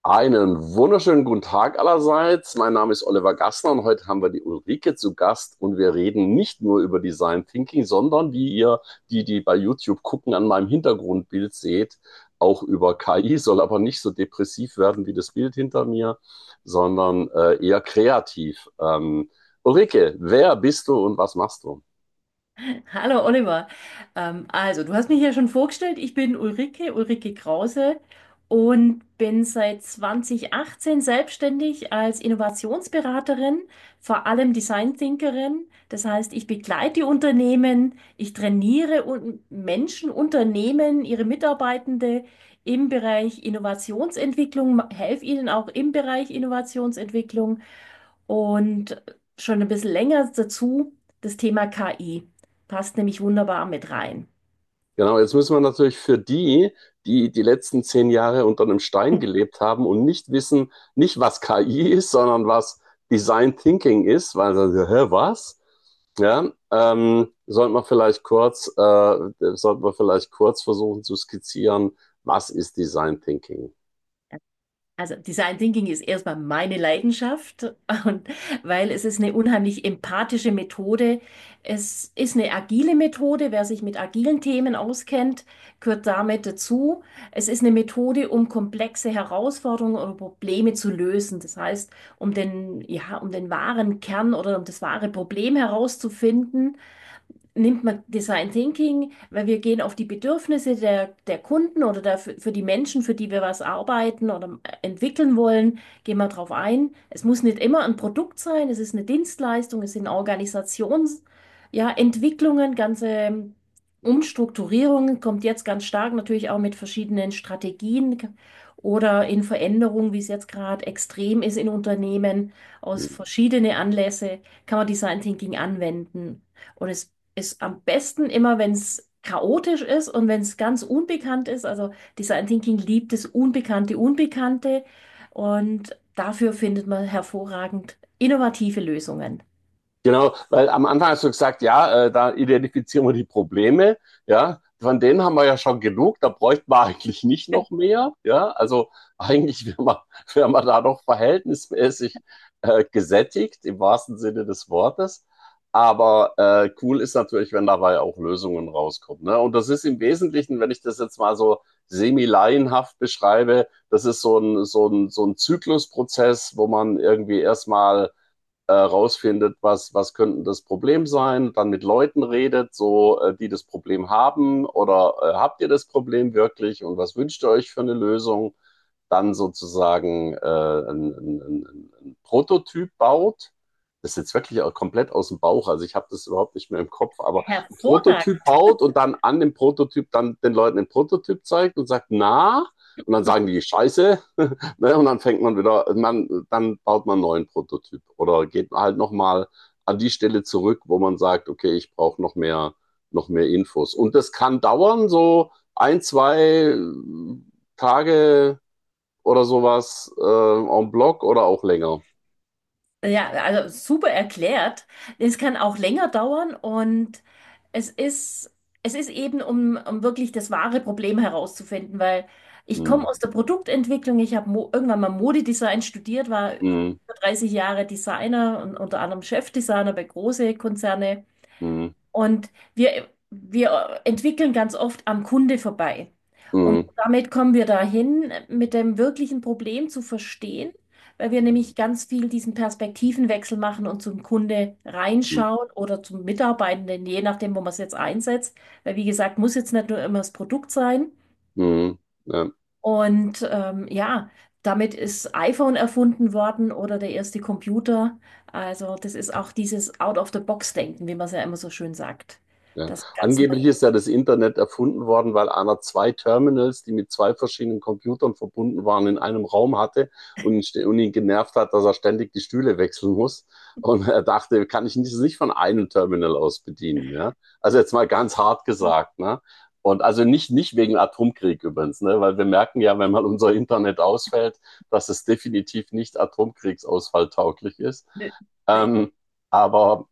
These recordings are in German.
Einen wunderschönen guten Tag allerseits. Mein Name ist Oliver Gassner und heute haben wir die Ulrike zu Gast und wir reden nicht nur über Design Thinking, sondern wie ihr, die bei YouTube gucken, an meinem Hintergrundbild seht, auch über KI, soll aber nicht so depressiv werden wie das Bild hinter mir, sondern eher kreativ. Ulrike, wer bist du und was machst du? Hallo Oliver. Also, du hast mich ja schon vorgestellt. Ich bin Ulrike Krause und bin seit 2018 selbstständig als Innovationsberaterin, vor allem Design Thinkerin. Das heißt, ich begleite die Unternehmen, ich trainiere Menschen, Unternehmen, ihre Mitarbeitende im Bereich Innovationsentwicklung, helfe ihnen auch im Bereich Innovationsentwicklung und schon ein bisschen länger dazu das Thema KI. Passt nämlich wunderbar mit rein. Genau, jetzt müssen wir natürlich für die die letzten 10 Jahre unter einem Stein gelebt haben und nicht wissen, nicht was KI ist, sondern was Design Thinking ist, weil sie sagen, hä, was? Ja, sollten wir vielleicht kurz versuchen zu skizzieren, was ist Design Thinking? Also Design Thinking ist erstmal meine Leidenschaft und weil es ist eine unheimlich empathische Methode. Es ist eine agile Methode. Wer sich mit agilen Themen auskennt, gehört damit dazu. Es ist eine Methode, um komplexe Herausforderungen oder Probleme zu lösen. Das heißt, um den wahren Kern oder um das wahre Problem herauszufinden, nimmt man Design Thinking, weil wir gehen auf die Bedürfnisse der Kunden oder für die Menschen, für die wir was arbeiten oder entwickeln wollen, gehen wir darauf ein. Es muss nicht immer ein Produkt sein, es ist eine Dienstleistung, es sind Organisations, ja, Entwicklungen, ganze Umstrukturierungen, kommt jetzt ganz stark natürlich auch mit verschiedenen Strategien oder in Veränderung, wie es jetzt gerade extrem ist in Unternehmen, aus verschiedenen Anlässe kann man Design Thinking anwenden. Und es ist am besten immer, wenn es chaotisch ist und wenn es ganz unbekannt ist. Also Design Thinking liebt das Unbekannte, Unbekannte und dafür findet man hervorragend innovative Lösungen. Genau, weil am Anfang hast du gesagt, ja, da identifizieren wir die Probleme, ja, von denen haben wir ja schon genug, da bräuchten wir eigentlich nicht noch mehr, ja, also eigentlich wären wir da doch verhältnismäßig gesättigt, im wahrsten Sinne des Wortes, aber cool ist natürlich, wenn dabei auch Lösungen rauskommen, ne? Und das ist im Wesentlichen, wenn ich das jetzt mal so semi-laienhaft beschreibe, das ist so ein Zyklusprozess, wo man irgendwie erstmal rausfindet, was könnte das Problem sein, dann mit Leuten redet, so die das Problem haben oder habt ihr das Problem wirklich und was wünscht ihr euch für eine Lösung, dann sozusagen ein Prototyp baut. Das ist jetzt wirklich auch komplett aus dem Bauch, also ich habe das überhaupt nicht mehr im Kopf, aber ein Hervorragend. Prototyp baut und dann an dem Prototyp dann den Leuten den Prototyp zeigt und sagt, na, und dann sagen die Scheiße, ne, und dann fängt man wieder, dann baut man einen neuen Prototyp oder geht halt nochmal an die Stelle zurück, wo man sagt, okay, ich brauche noch mehr Infos. Und das kann dauern, so 1, 2 Tage oder sowas en bloc oder auch länger. Ja, also super erklärt. Es kann auch länger dauern und es ist, es ist eben, um wirklich das wahre Problem herauszufinden, weil ich Hm, komme aus der Produktentwicklung, ich habe irgendwann mal Modedesign studiert, war hm, über 30 Jahre Designer und unter anderem Chefdesigner bei große Konzerne hm, und wir entwickeln ganz oft am Kunde vorbei. Und hm, damit kommen wir dahin, mit dem wirklichen Problem zu verstehen, weil wir nämlich ganz viel diesen Perspektivenwechsel machen und zum Kunde hm, reinschauen oder zum Mitarbeitenden, je nachdem, wo man es jetzt einsetzt. Weil, wie gesagt, muss jetzt nicht nur immer das Produkt sein. hm, ja. Und ja, damit ist iPhone erfunden worden oder der erste Computer. Also das ist auch dieses Out-of-the-Box-Denken, wie man es ja immer so schön sagt. Ja. Das ganz neu. Angeblich ist ja das Internet erfunden worden, weil einer 2 Terminals, die mit 2 verschiedenen Computern verbunden waren, in einem Raum hatte und ihn genervt hat, dass er ständig die Stühle wechseln muss. Und er dachte, kann ich nicht von einem Terminal aus bedienen, ja? Also jetzt mal ganz hart gesagt, ne? Und also nicht wegen Atomkrieg übrigens, ne? Weil wir merken ja, wenn mal unser Internet ausfällt, dass es definitiv nicht atomkriegsausfalltauglich ist. Ähm, aber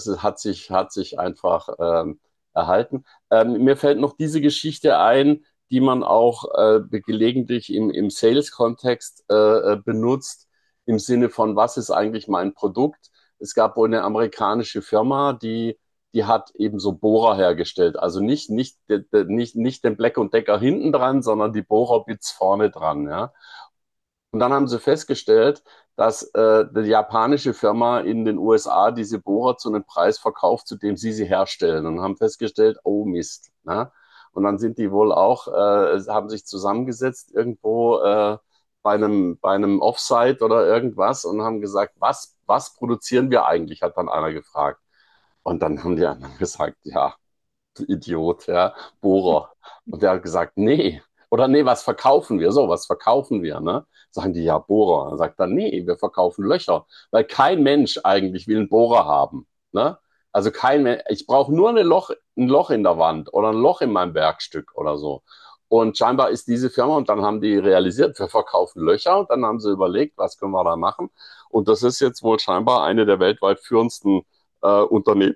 hat sich einfach erhalten. Mir fällt noch diese Geschichte ein, die man auch gelegentlich im Sales-Kontext benutzt, im Sinne von, was ist eigentlich mein Produkt? Es gab wohl eine amerikanische Firma, die hat eben so Bohrer hergestellt. Also nicht den Black und Decker hinten dran, sondern die Bohrerbits vorne dran, ja. Und dann haben sie festgestellt, dass die japanische Firma in den USA diese Bohrer zu einem Preis verkauft, zu dem sie herstellen. Und haben festgestellt, oh Mist. Ne? Und dann sind die wohl auch, haben sich zusammengesetzt irgendwo bei einem Offsite oder irgendwas und haben gesagt, was produzieren wir eigentlich, hat dann einer gefragt. Und dann haben die anderen gesagt, ja, du Idiot, ja, Bohrer. Und der hat gesagt, nee. Oder nee, was verkaufen wir? So, was verkaufen wir, ne? Sagen die, ja, Bohrer. Dann sagt er, nee, wir verkaufen Löcher. Weil kein Mensch eigentlich will einen Bohrer haben, ne? Also kein Mensch, ich brauche nur ein Loch in der Wand oder ein Loch in meinem Werkstück oder so. Und scheinbar ist diese Firma, und dann haben die realisiert, wir verkaufen Löcher, und dann haben sie überlegt, was können wir da machen. Und das ist jetzt wohl scheinbar eine der weltweit führendsten Unternehmen.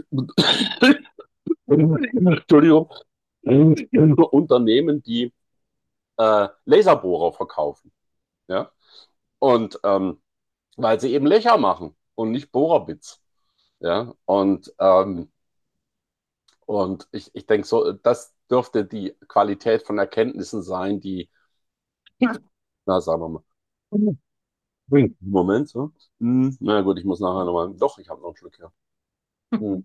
Entschuldigung, Unternehmen, die Laserbohrer verkaufen. Ja? Und weil sie eben Löcher machen und nicht Bohrerbits. Ja? Und ich denke so, das dürfte die Qualität von Erkenntnissen sein, die, na, sagen wir mal, Moment, so. Na gut, ich muss nachher nochmal, doch, ich habe noch einen Schluck hier. Hm.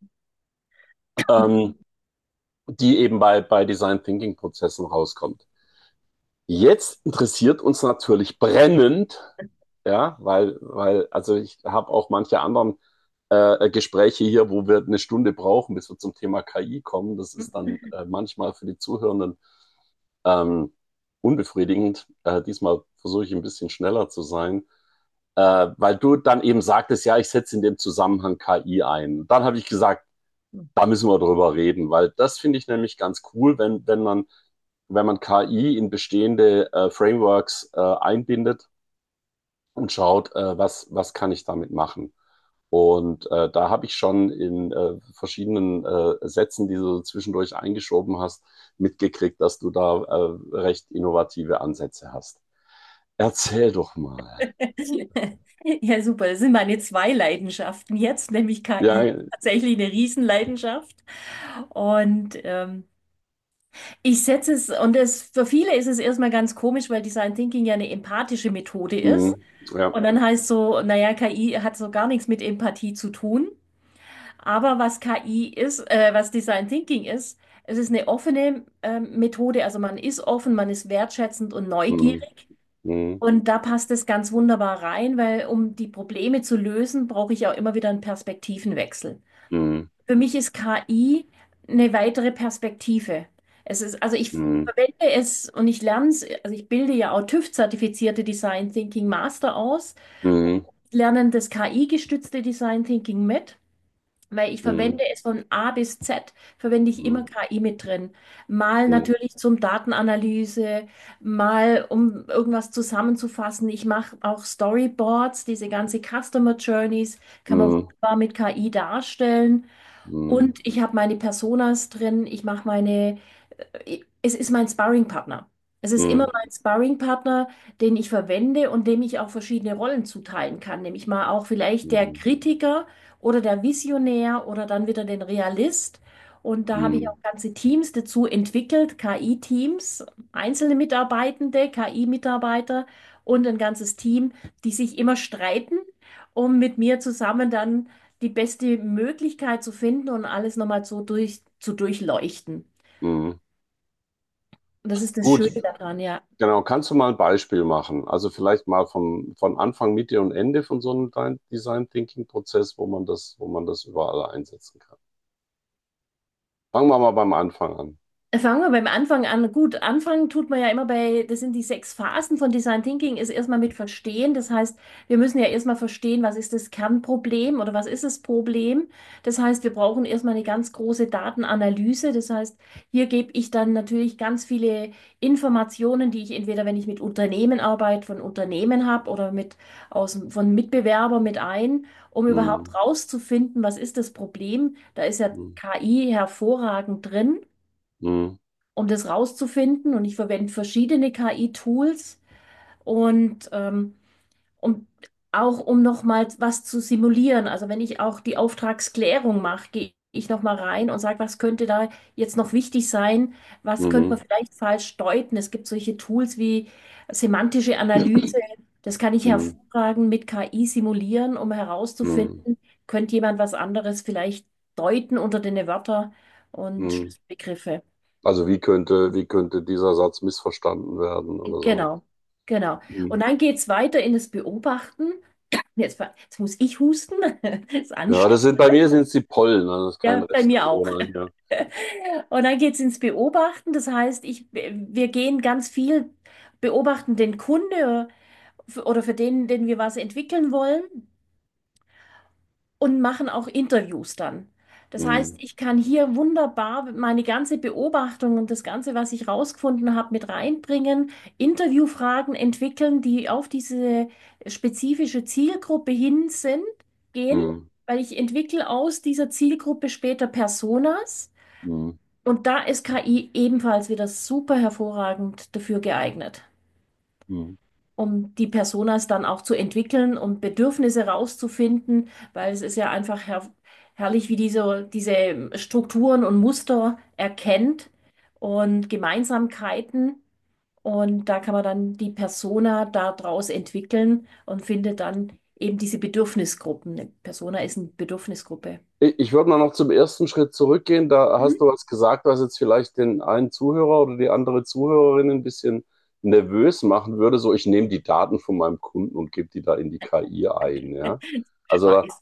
Ähm, die eben bei Design Thinking Prozessen rauskommt. Jetzt interessiert uns natürlich brennend, ja, also ich habe auch manche anderen Gespräche hier, wo wir eine Stunde brauchen, bis wir zum Thema KI kommen. Das ist dann manchmal für die Zuhörenden ähm, unbefriedigend. Diesmal versuche ich ein bisschen schneller zu sein, weil du dann eben sagtest, ja, ich setze in dem Zusammenhang KI ein. Dann habe ich gesagt, da müssen wir drüber reden, weil das finde ich nämlich ganz cool, wenn man KI in bestehende Frameworks einbindet und schaut, was kann ich damit machen. Und da habe ich schon in verschiedenen Sätzen, die du zwischendurch eingeschoben hast, mitgekriegt, dass du da recht innovative Ansätze hast. Erzähl doch mal. Ja, super. Das sind meine zwei Leidenschaften jetzt, nämlich KI. Ja, Tatsächlich eine Riesenleidenschaft. Und ich setze es, und für viele ist es erstmal ganz komisch, weil Design Thinking ja eine empathische Methode ist. ja, Und dann heißt so, naja, KI hat so gar nichts mit Empathie zu tun. Aber was KI ist, was Design Thinking ist, es ist eine offene Methode. Also man ist offen, man ist wertschätzend und mm, neugierig. mm, Und da passt es ganz wunderbar rein, weil um die Probleme zu lösen, brauche ich auch immer wieder einen Perspektivenwechsel. mm, Für mich ist KI eine weitere Perspektive. Es ist, also ich mm, verwende es und ich lerne es, also ich bilde ja auch TÜV-zertifizierte Design Thinking Master aus, mm, lernen das KI-gestützte Design Thinking mit. Weil ich mm, verwende es von A bis Z, verwende ich immer mm, KI mit drin. Mal mm, natürlich zum Datenanalyse, mal um irgendwas zusammenzufassen. Ich mache auch Storyboards, diese ganze Customer Journeys kann man mm, wunderbar mit KI darstellen. mm, Und ich habe meine Personas drin, ich mache es ist mein Sparringpartner. Es ist immer mm, mein Sparringpartner, den ich verwende und dem ich auch verschiedene Rollen zuteilen kann. Nämlich mal auch vielleicht der mm, Kritiker oder der Visionär oder dann wieder den Realist. Und da habe ich mm, auch ganze Teams dazu entwickelt, KI-Teams, einzelne Mitarbeitende, KI-Mitarbeiter und ein ganzes Team, die sich immer streiten, um mit mir zusammen dann die beste Möglichkeit zu finden und alles nochmal so zu durchleuchten. mm. Und das ist das Gut, Schöne daran, ja. genau. Kannst du mal ein Beispiel machen? Also vielleicht mal von Anfang, Mitte und Ende von so einem Design Thinking Prozess, wo man das überall einsetzen kann. Fangen wir mal beim Anfang an. Fangen wir beim Anfang an. Gut, anfangen tut man ja immer das sind die 6 Phasen von Design Thinking, ist erstmal mit Verstehen. Das heißt, wir müssen ja erstmal verstehen, was ist das Kernproblem oder was ist das Problem. Das heißt, wir brauchen erstmal eine ganz große Datenanalyse. Das heißt, hier gebe ich dann natürlich ganz viele Informationen, die ich entweder, wenn ich mit Unternehmen arbeite, von Unternehmen habe oder von Mitbewerbern mit ein, um überhaupt Mm, rauszufinden, was ist das Problem. Da ist ja mm, KI hervorragend drin. mm, um das rauszufinden. Und ich verwende verschiedene KI-Tools und um, auch um nochmal was zu simulieren. Also wenn ich auch die Auftragsklärung mache, gehe ich nochmal rein und sage, was könnte da jetzt noch wichtig sein? Was könnte man Mhm. vielleicht falsch deuten? Es gibt solche Tools wie semantische Analyse. Das kann ich Mhm. hervorragend mit KI simulieren, um Mhm. herauszufinden, könnte jemand was anderes vielleicht deuten unter den Wörter und Mhm. Schlüsselbegriffe. Also wie könnte dieser Satz missverstanden werden oder so? Genau, genau. Mhm. Und dann geht es weiter in das Beobachten. Jetzt muss ich husten. Das ist Ja, das anstrengend. sind bei mir sind es die Pollen, also das ist kein Ja, bei Rest mir auch. Corona hier. Und dann geht es ins Beobachten. Das heißt, wir gehen ganz viel beobachten den Kunde oder für den wir was entwickeln wollen und machen auch Interviews dann. Das heißt, Mhm. ich kann hier wunderbar meine ganze Beobachtung und das Ganze, was ich rausgefunden habe, mit reinbringen, Interviewfragen entwickeln, die auf diese spezifische Zielgruppe hin sind, gehen, Mhm. weil ich entwickle aus dieser Zielgruppe später Personas Mhm. und da ist KI ebenfalls wieder super hervorragend dafür geeignet, Mhm. um die Personas dann auch zu entwickeln und Bedürfnisse rauszufinden, weil es ist ja einfach herrlich, wie diese Strukturen und Muster erkennt und Gemeinsamkeiten. Und da kann man dann die Persona daraus entwickeln und findet dann eben diese Bedürfnisgruppen. Eine Persona ist eine Bedürfnisgruppe. Ich würde mal noch zum ersten Schritt zurückgehen. Da hast Mhm. du was gesagt, was jetzt vielleicht den einen Zuhörer oder die andere Zuhörerin ein bisschen nervös machen würde. So, ich nehme die Daten von meinem Kunden und gebe die da in die KI ein. Ja? Also Weiß.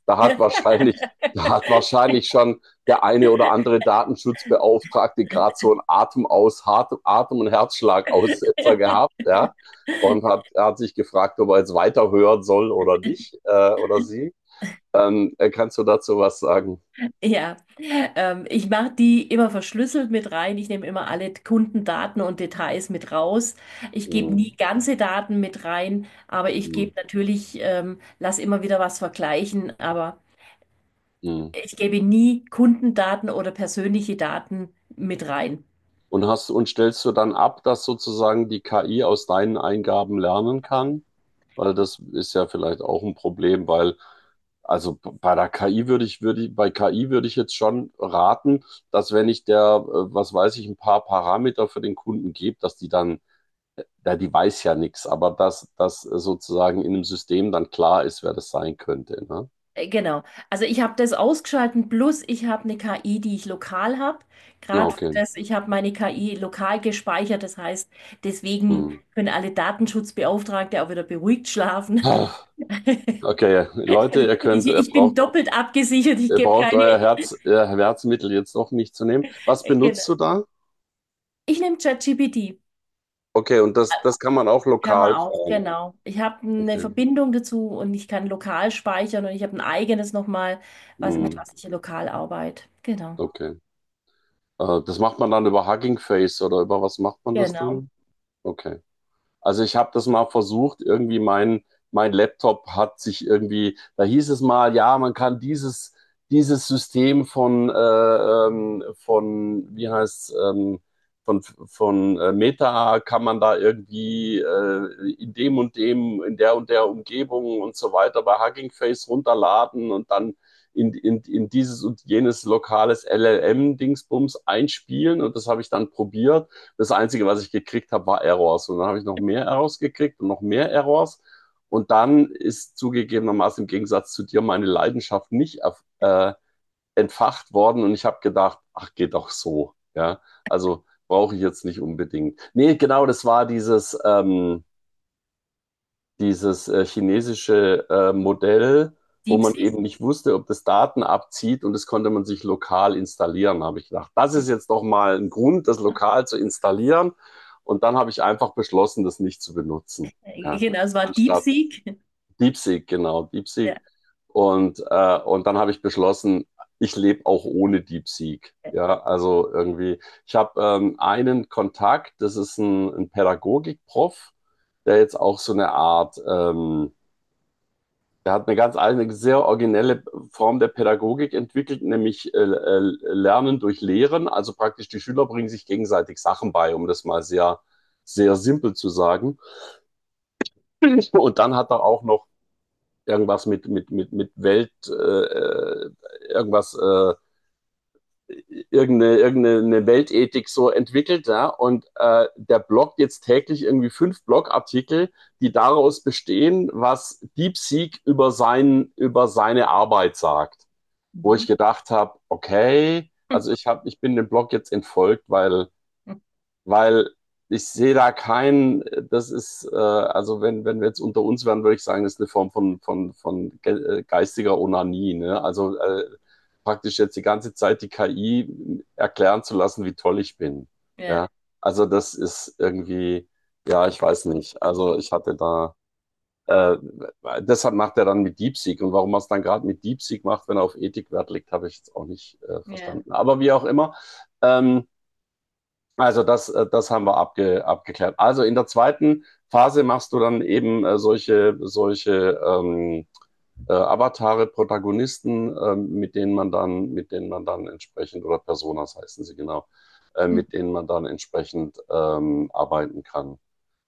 da hat wahrscheinlich schon der eine oder andere Datenschutzbeauftragte gerade so einen Atem- und Herzschlagaussetzer gehabt, ja, und hat sich gefragt, ob er jetzt weiterhören soll oder nicht, oder sie. Kannst du dazu was sagen? Ja, ich mache die immer verschlüsselt mit rein. Ich nehme immer alle Kundendaten und Details mit raus. Ich gebe Hm, nie ganze Daten mit rein, aber ich hm, gebe natürlich, lass immer wieder was vergleichen, aber hm. ich gebe nie Kundendaten oder persönliche Daten mit rein. Und stellst du dann ab, dass sozusagen die KI aus deinen Eingaben lernen kann? Weil das ist ja vielleicht auch ein Problem, weil also bei der KI bei KI würde ich jetzt schon raten, dass wenn ich was weiß ich, ein paar Parameter für den Kunden gebe, dass die dann, ja, die weiß ja nichts, aber dass sozusagen in dem System dann klar ist, wer das sein könnte, ne? Genau. Also ich habe das ausgeschalten, plus ich habe eine KI, die ich lokal habe. Ja, Gerade für okay. das, ich habe meine KI lokal gespeichert. Das heißt, deswegen Hm. können alle Datenschutzbeauftragte auch wieder beruhigt schlafen. Ah, okay, Leute, Ich bin doppelt abgesichert. Ich ihr gebe braucht keine. Ihr Herzmittel jetzt doch nicht zu nehmen. Was Genau. benutzt du da? Ich nehme ChatGPT. Okay, und das kann man auch Kann man lokal auch, fahren. genau. Ich habe eine Okay. Verbindung dazu und ich kann lokal speichern und ich habe ein eigenes nochmal, mit Hm, was ich hier lokal arbeite. Genau. okay. Das macht man dann über Hugging Face oder über was macht man das Genau. dann? Okay. Also ich habe das mal versucht, irgendwie mein Laptop hat sich irgendwie, da hieß es mal, ja, man kann dieses System wie heißt Meta kann man da irgendwie in dem und dem, in der Umgebung und so weiter bei Hugging Face runterladen und dann in dieses und jenes lokales LLM-Dingsbums einspielen und das habe ich dann probiert. Das Einzige, was ich gekriegt habe, war Errors. Und dann habe ich noch mehr Errors gekriegt und noch mehr Errors. Und dann ist zugegebenermaßen im Gegensatz zu dir meine Leidenschaft nicht entfacht worden. Und ich habe gedacht, ach, geht doch so. Ja, also brauche ich jetzt nicht unbedingt. Nee, genau, das war dieses chinesische Modell, wo man DeepSeek. eben nicht wusste, ob das Daten abzieht und das konnte man sich lokal installieren, habe ich gedacht. Das ist jetzt doch mal ein Grund, das lokal zu installieren. Und dann habe ich einfach beschlossen, das nicht zu benutzen. Ja, Genau, es war anstatt DeepSeek. DeepSeek, genau, DeepSeek. Ja. Und dann habe ich beschlossen, ich lebe auch ohne DeepSeek. Ja, also irgendwie, ich habe einen Kontakt, das ist ein Pädagogikprof, der jetzt auch so eine Art der hat eine ganz eine sehr originelle Form der Pädagogik entwickelt, nämlich Lernen durch Lehren. Also praktisch die Schüler bringen sich gegenseitig Sachen bei, um das mal sehr, sehr simpel zu sagen. Und dann hat er auch noch irgendwas mit Welt, irgendwas, irgendeine Weltethik so entwickelt, ja, und der bloggt jetzt täglich irgendwie 5 Blogartikel, die daraus bestehen, was DeepSeek über seine Arbeit sagt, wo ich Mhm. gedacht habe, okay, also ich bin dem Blog jetzt entfolgt, weil ich sehe da keinen, das ist, also wenn wir jetzt unter uns wären, würde ich sagen, das ist eine Form von geistiger Onanie, ne? Also praktisch jetzt die ganze Zeit die KI erklären zu lassen, wie toll ich bin. Ja, Ja, also das ist irgendwie, ja, ich weiß nicht. Also ich hatte da, äh, deshalb macht er dann mit DeepSeek. Und warum er es dann gerade mit DeepSeek macht, wenn er auf Ethik Wert legt, habe ich jetzt auch nicht ja. verstanden. Aber wie auch immer, ähm, also das haben wir abgeklärt. Also in der zweiten Phase machst du dann eben solche Avatare, Protagonisten, mit denen man dann entsprechend, oder Personas heißen sie genau, mit denen man dann entsprechend arbeiten kann.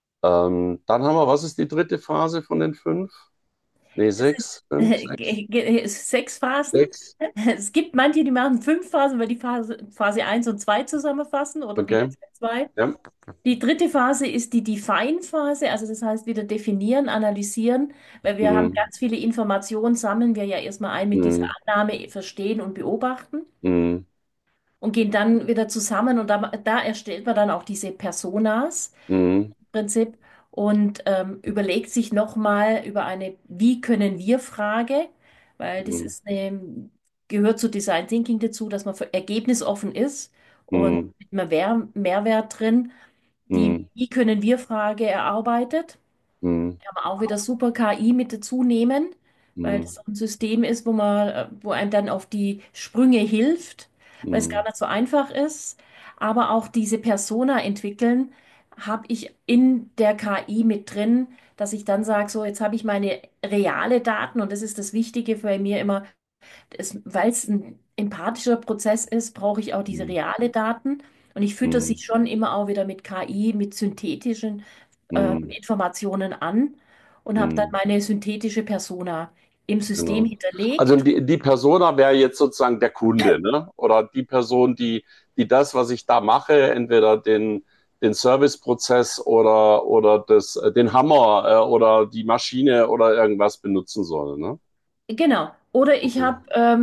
Dann haben wir, was ist die dritte Phase von den 5? Nee, Es ist 6, 5, 6, es ist 6 Phasen. 6. Es gibt manche, die machen 5 Phasen, weil die Phase 1 und 2 zusammenfassen oder die Okay. letzten zwei. Ja. Die dritte Phase ist die Define-Phase, also das heißt wieder definieren, analysieren, weil wir haben Hm, ganz viele Informationen, sammeln wir ja erstmal ein mit dieser hm, Annahme, verstehen und beobachten hm, und gehen dann wieder zusammen und da erstellt man dann auch diese Personas hm, im Prinzip und überlegt sich nochmal über eine Wie können wir Frage, weil das hm, ist gehört zu Design Thinking dazu, dass man ergebnisoffen ist und hm, mit einem Mehrwert drin die hm, Wie können wir Frage erarbeitet. hm, Kann man auch wieder super KI mit dazu nehmen, weil hm, das so ein System ist, wo einem dann auf die Sprünge hilft, weil es gar hm, nicht so einfach ist. Aber auch diese Persona entwickeln, habe ich in der KI mit drin, dass ich dann sage, so, jetzt habe ich meine reale Daten und das ist das Wichtige bei mir immer, weil es ein empathischer Prozess ist, brauche ich auch diese hm, reale Daten. Und ich fütter sie hm, schon immer auch wieder mit KI, mit synthetischen hm, Informationen an und habe dann hm. meine synthetische Persona im System Genau. Also hinterlegt. die Persona wäre jetzt sozusagen der Kunde, ne? Oder die Person, die das, was ich da mache, entweder den Serviceprozess oder den Hammer oder die Maschine oder irgendwas benutzen soll, ne? Genau. Oder ich Okay. habe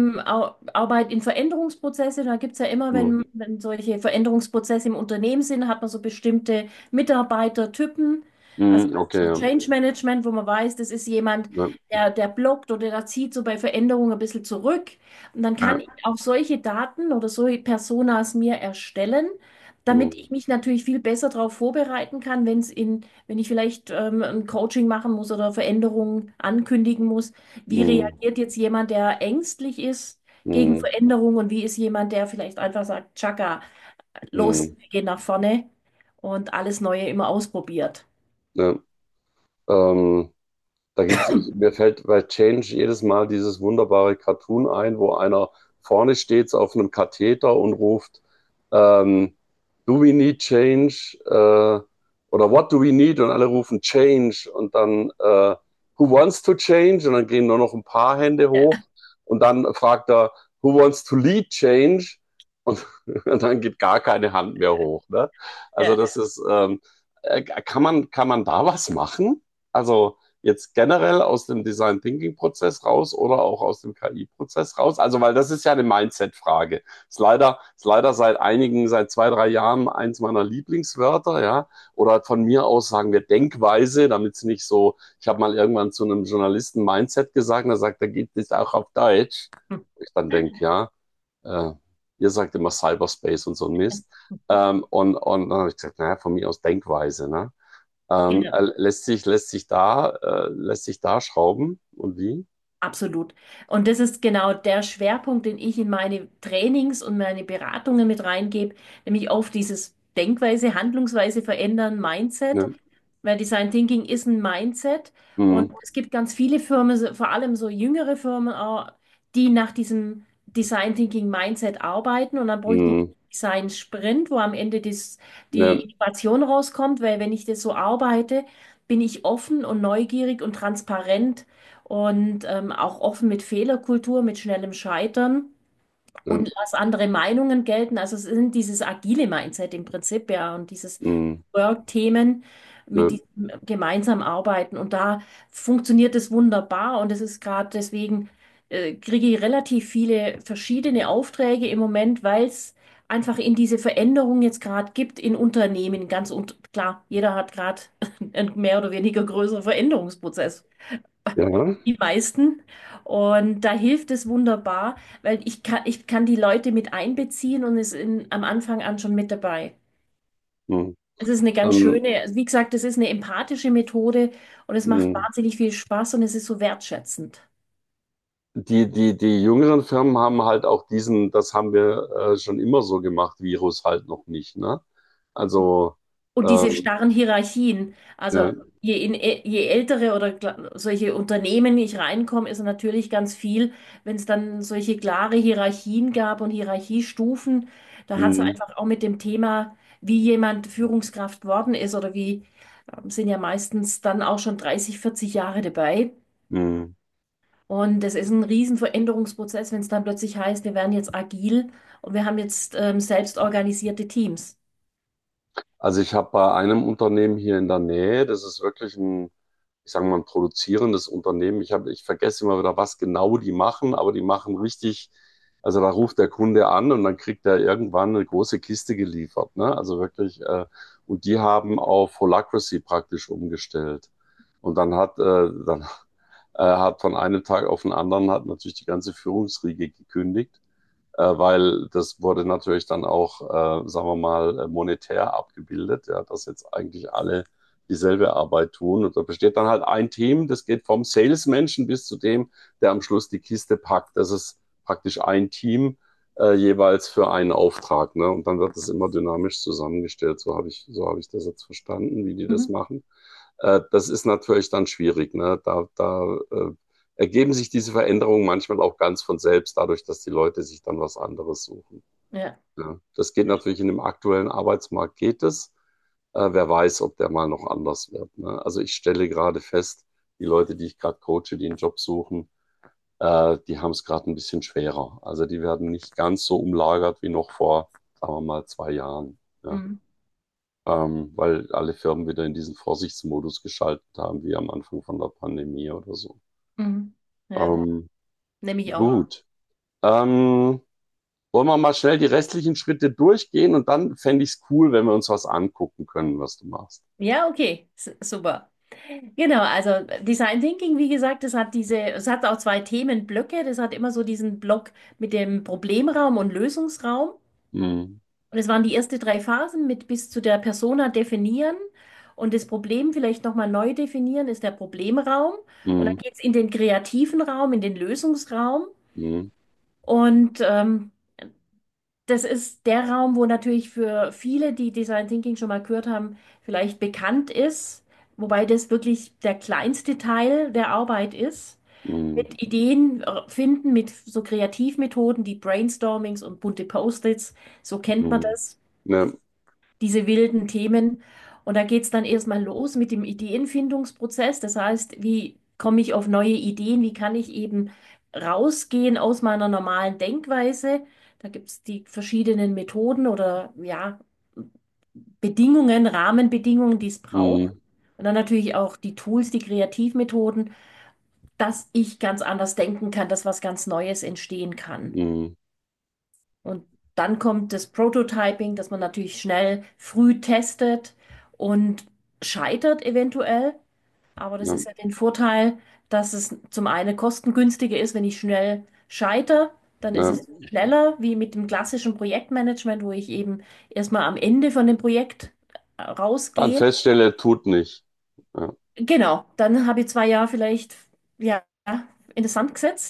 Arbeit in Veränderungsprozesse. Da gibt es ja immer, Hm. wenn solche Veränderungsprozesse im Unternehmen sind, hat man so bestimmte Mitarbeitertypen. Also Hm, okay, so ja. Change Management, wo man weiß, das ist jemand, Ja, der blockt oder der zieht so bei Veränderungen ein bisschen zurück. Und dann kann ja. ich auch solche Daten oder solche Personas mir erstellen, damit Hm, ich mich natürlich viel besser darauf vorbereiten kann, wenn ich vielleicht ein Coaching machen muss oder Veränderungen ankündigen muss. Wie hm, reagiert jetzt jemand, der ängstlich ist gegen hm, Veränderung und wie ist jemand, der vielleicht einfach sagt, Chaka, los, hm, wir gehen nach vorne und alles Neue immer ausprobiert. ja. Ähm, Da gibt's, mir fällt bei Change jedes Mal dieses wunderbare Cartoon ein, wo einer vorne steht so auf einem Katheter und ruft, ähm, Do we need change? Oder What do we need? Und alle rufen Change. Und dann Who wants to change? Und dann gehen nur noch ein paar Hände Ja, hoch. Und dann fragt er, Who wants to lead change? Und, und dann geht gar keine Hand mehr hoch. Ne? Also ja. das ist, kann man da was machen? Also jetzt generell aus dem Design Thinking Prozess raus oder auch aus dem KI Prozess raus? Also, weil das ist ja eine Mindset-Frage. Ist leider seit 2, 3 Jahren eins meiner Lieblingswörter, ja. Oder von mir aus sagen wir Denkweise, damit es nicht so, ich habe mal irgendwann zu einem Journalisten Mindset gesagt, und er sagt, da geht das auch auf Deutsch. Ich dann denke, ja, äh, ihr sagt immer Cyberspace und so ein Mist. Und dann habe ich gesagt, naja, von mir aus Denkweise, ne? Genau, Lässt sich da schrauben und wie? absolut. Und das ist genau der Schwerpunkt, den ich in meine Trainings und meine Beratungen mit reingebe, nämlich auf dieses Denkweise, Handlungsweise verändern, Mindset. Ne? weil Design Thinking ist ein Mindset und Mhm. es gibt ganz viele Firmen, vor allem so jüngere Firmen auch, die nach diesem Design Thinking Mindset arbeiten und dann bräuchte ich Mhm. Design Sprint, wo am Ende die Ja. Innovation rauskommt, weil wenn ich das so arbeite, bin ich offen und neugierig und transparent und auch offen mit Fehlerkultur, mit schnellem Scheitern Ja. und lass andere Meinungen gelten. Also es sind dieses agile Mindset im Prinzip, ja, und dieses Mhm. Work-Themen mit Ja. diesem gemeinsam arbeiten. Und da funktioniert es wunderbar. Und es ist gerade deswegen, kriege ich relativ viele verschiedene Aufträge im Moment, weil es einfach in diese Veränderung jetzt gerade gibt in Unternehmen. Ganz und klar, jeder hat gerade einen mehr oder weniger größeren Veränderungsprozess, Ja. die meisten. Und da hilft es wunderbar, weil ich kann die Leute mit einbeziehen und am Anfang an schon mit dabei. Mhm. Es ist eine ganz Ähm, schöne, also wie gesagt, es ist eine empathische Methode und es macht mhm. wahnsinnig viel Spaß und es ist so wertschätzend. Die jüngeren Firmen haben halt auch diesen, das haben wir schon immer so gemacht, Virus halt noch nicht, ne? Also, Und diese ähm, starren Hierarchien, also ja. je ältere oder solche Unternehmen ich reinkomme, ist natürlich ganz viel, wenn es dann solche klare Hierarchien gab und Hierarchiestufen, da hat es Mhm. einfach auch mit dem Thema, wie jemand Führungskraft worden ist oder wie, sind ja meistens dann auch schon 30, 40 Jahre dabei. Mhm. Und es ist ein riesen Veränderungsprozess, wenn es dann plötzlich heißt, wir werden jetzt agil und wir haben jetzt selbst organisierte Teams. Also ich habe bei einem Unternehmen hier in der Nähe, das ist wirklich ein, ich sage mal, ein produzierendes Unternehmen. Ich vergesse immer wieder, was genau die machen, aber die machen richtig, also da ruft der Kunde an und dann kriegt er irgendwann eine große Kiste geliefert, ne? Also wirklich, und die haben auf Holacracy praktisch umgestellt. Und dann hat von einem Tag auf den anderen hat natürlich die ganze Führungsriege gekündigt, weil das wurde natürlich dann auch, sagen wir mal, monetär abgebildet, ja, dass jetzt eigentlich alle dieselbe Arbeit tun. Und da besteht dann halt ein Team, das geht vom Salesmenschen bis zu dem, der am Schluss die Kiste packt. Das ist praktisch ein Team jeweils für einen Auftrag. Ne? Und dann wird das immer dynamisch zusammengestellt. So hab ich das jetzt verstanden, wie die das Mhm. machen. Das ist natürlich dann schwierig. Ne? Da ergeben sich diese Veränderungen manchmal auch ganz von selbst, dadurch, dass die Leute sich dann was anderes suchen. Ja. Ja, das geht natürlich in dem aktuellen Arbeitsmarkt, geht es. Wer weiß, ob der mal noch anders wird. Ne? Also ich stelle gerade fest, die Leute, die ich gerade coache, die einen Job suchen, die haben es gerade ein bisschen schwerer. Also die werden nicht ganz so umlagert wie noch vor, sagen wir mal, 2 Jahren. Ja? Mhm. Weil alle Firmen wieder in diesen Vorsichtsmodus geschaltet haben, wie am Anfang von der Pandemie oder so. Mhm. Ja, Ähm, nehme ich auch. gut. Ähm, Wollen wir mal schnell die restlichen Schritte durchgehen und dann fände ich es cool, wenn wir uns was angucken können, was du machst. Ja, okay, super. Genau, also Design Thinking, wie gesagt, es hat auch zwei Themenblöcke. Das hat immer so diesen Block mit dem Problemraum und Lösungsraum. Hm, Und es waren die ersten drei Phasen mit bis zu der Persona definieren und das Problem vielleicht nochmal neu definieren, ist der Problemraum. Und dann hm, geht es in den kreativen Raum, in den Lösungsraum. hm, Und das ist der Raum, wo natürlich für viele, die Design Thinking schon mal gehört haben, vielleicht bekannt ist, wobei das wirklich der kleinste Teil der Arbeit ist. hm, Mit Ideen finden, mit so Kreativmethoden, die Brainstormings und bunte Post-its, so kennt man hm. das, Ne, diese wilden Themen. Und da geht es dann erstmal los mit dem Ideenfindungsprozess. Das heißt, wie komme ich auf neue Ideen? Wie kann ich eben rausgehen aus meiner normalen Denkweise? Da gibt es die verschiedenen Methoden oder ja, Bedingungen, Rahmenbedingungen, die es braucht. hm, Und dann natürlich auch die Tools, die Kreativmethoden, dass ich ganz anders denken kann, dass was ganz Neues entstehen kann. hm, Und dann kommt das Prototyping, dass man natürlich schnell früh testet und scheitert eventuell. Aber das ist ja, ja den Vorteil, dass es zum einen kostengünstiger ist, wenn ich schnell scheitere. Dann ist ja. es schneller wie mit dem klassischen Projektmanagement, wo ich eben erstmal am Ende von dem Projekt Dann rausgehe. feststelle, tut nicht. Ja, Genau, dann habe ich 2 Jahre vielleicht ja, in den Sand gesetzt.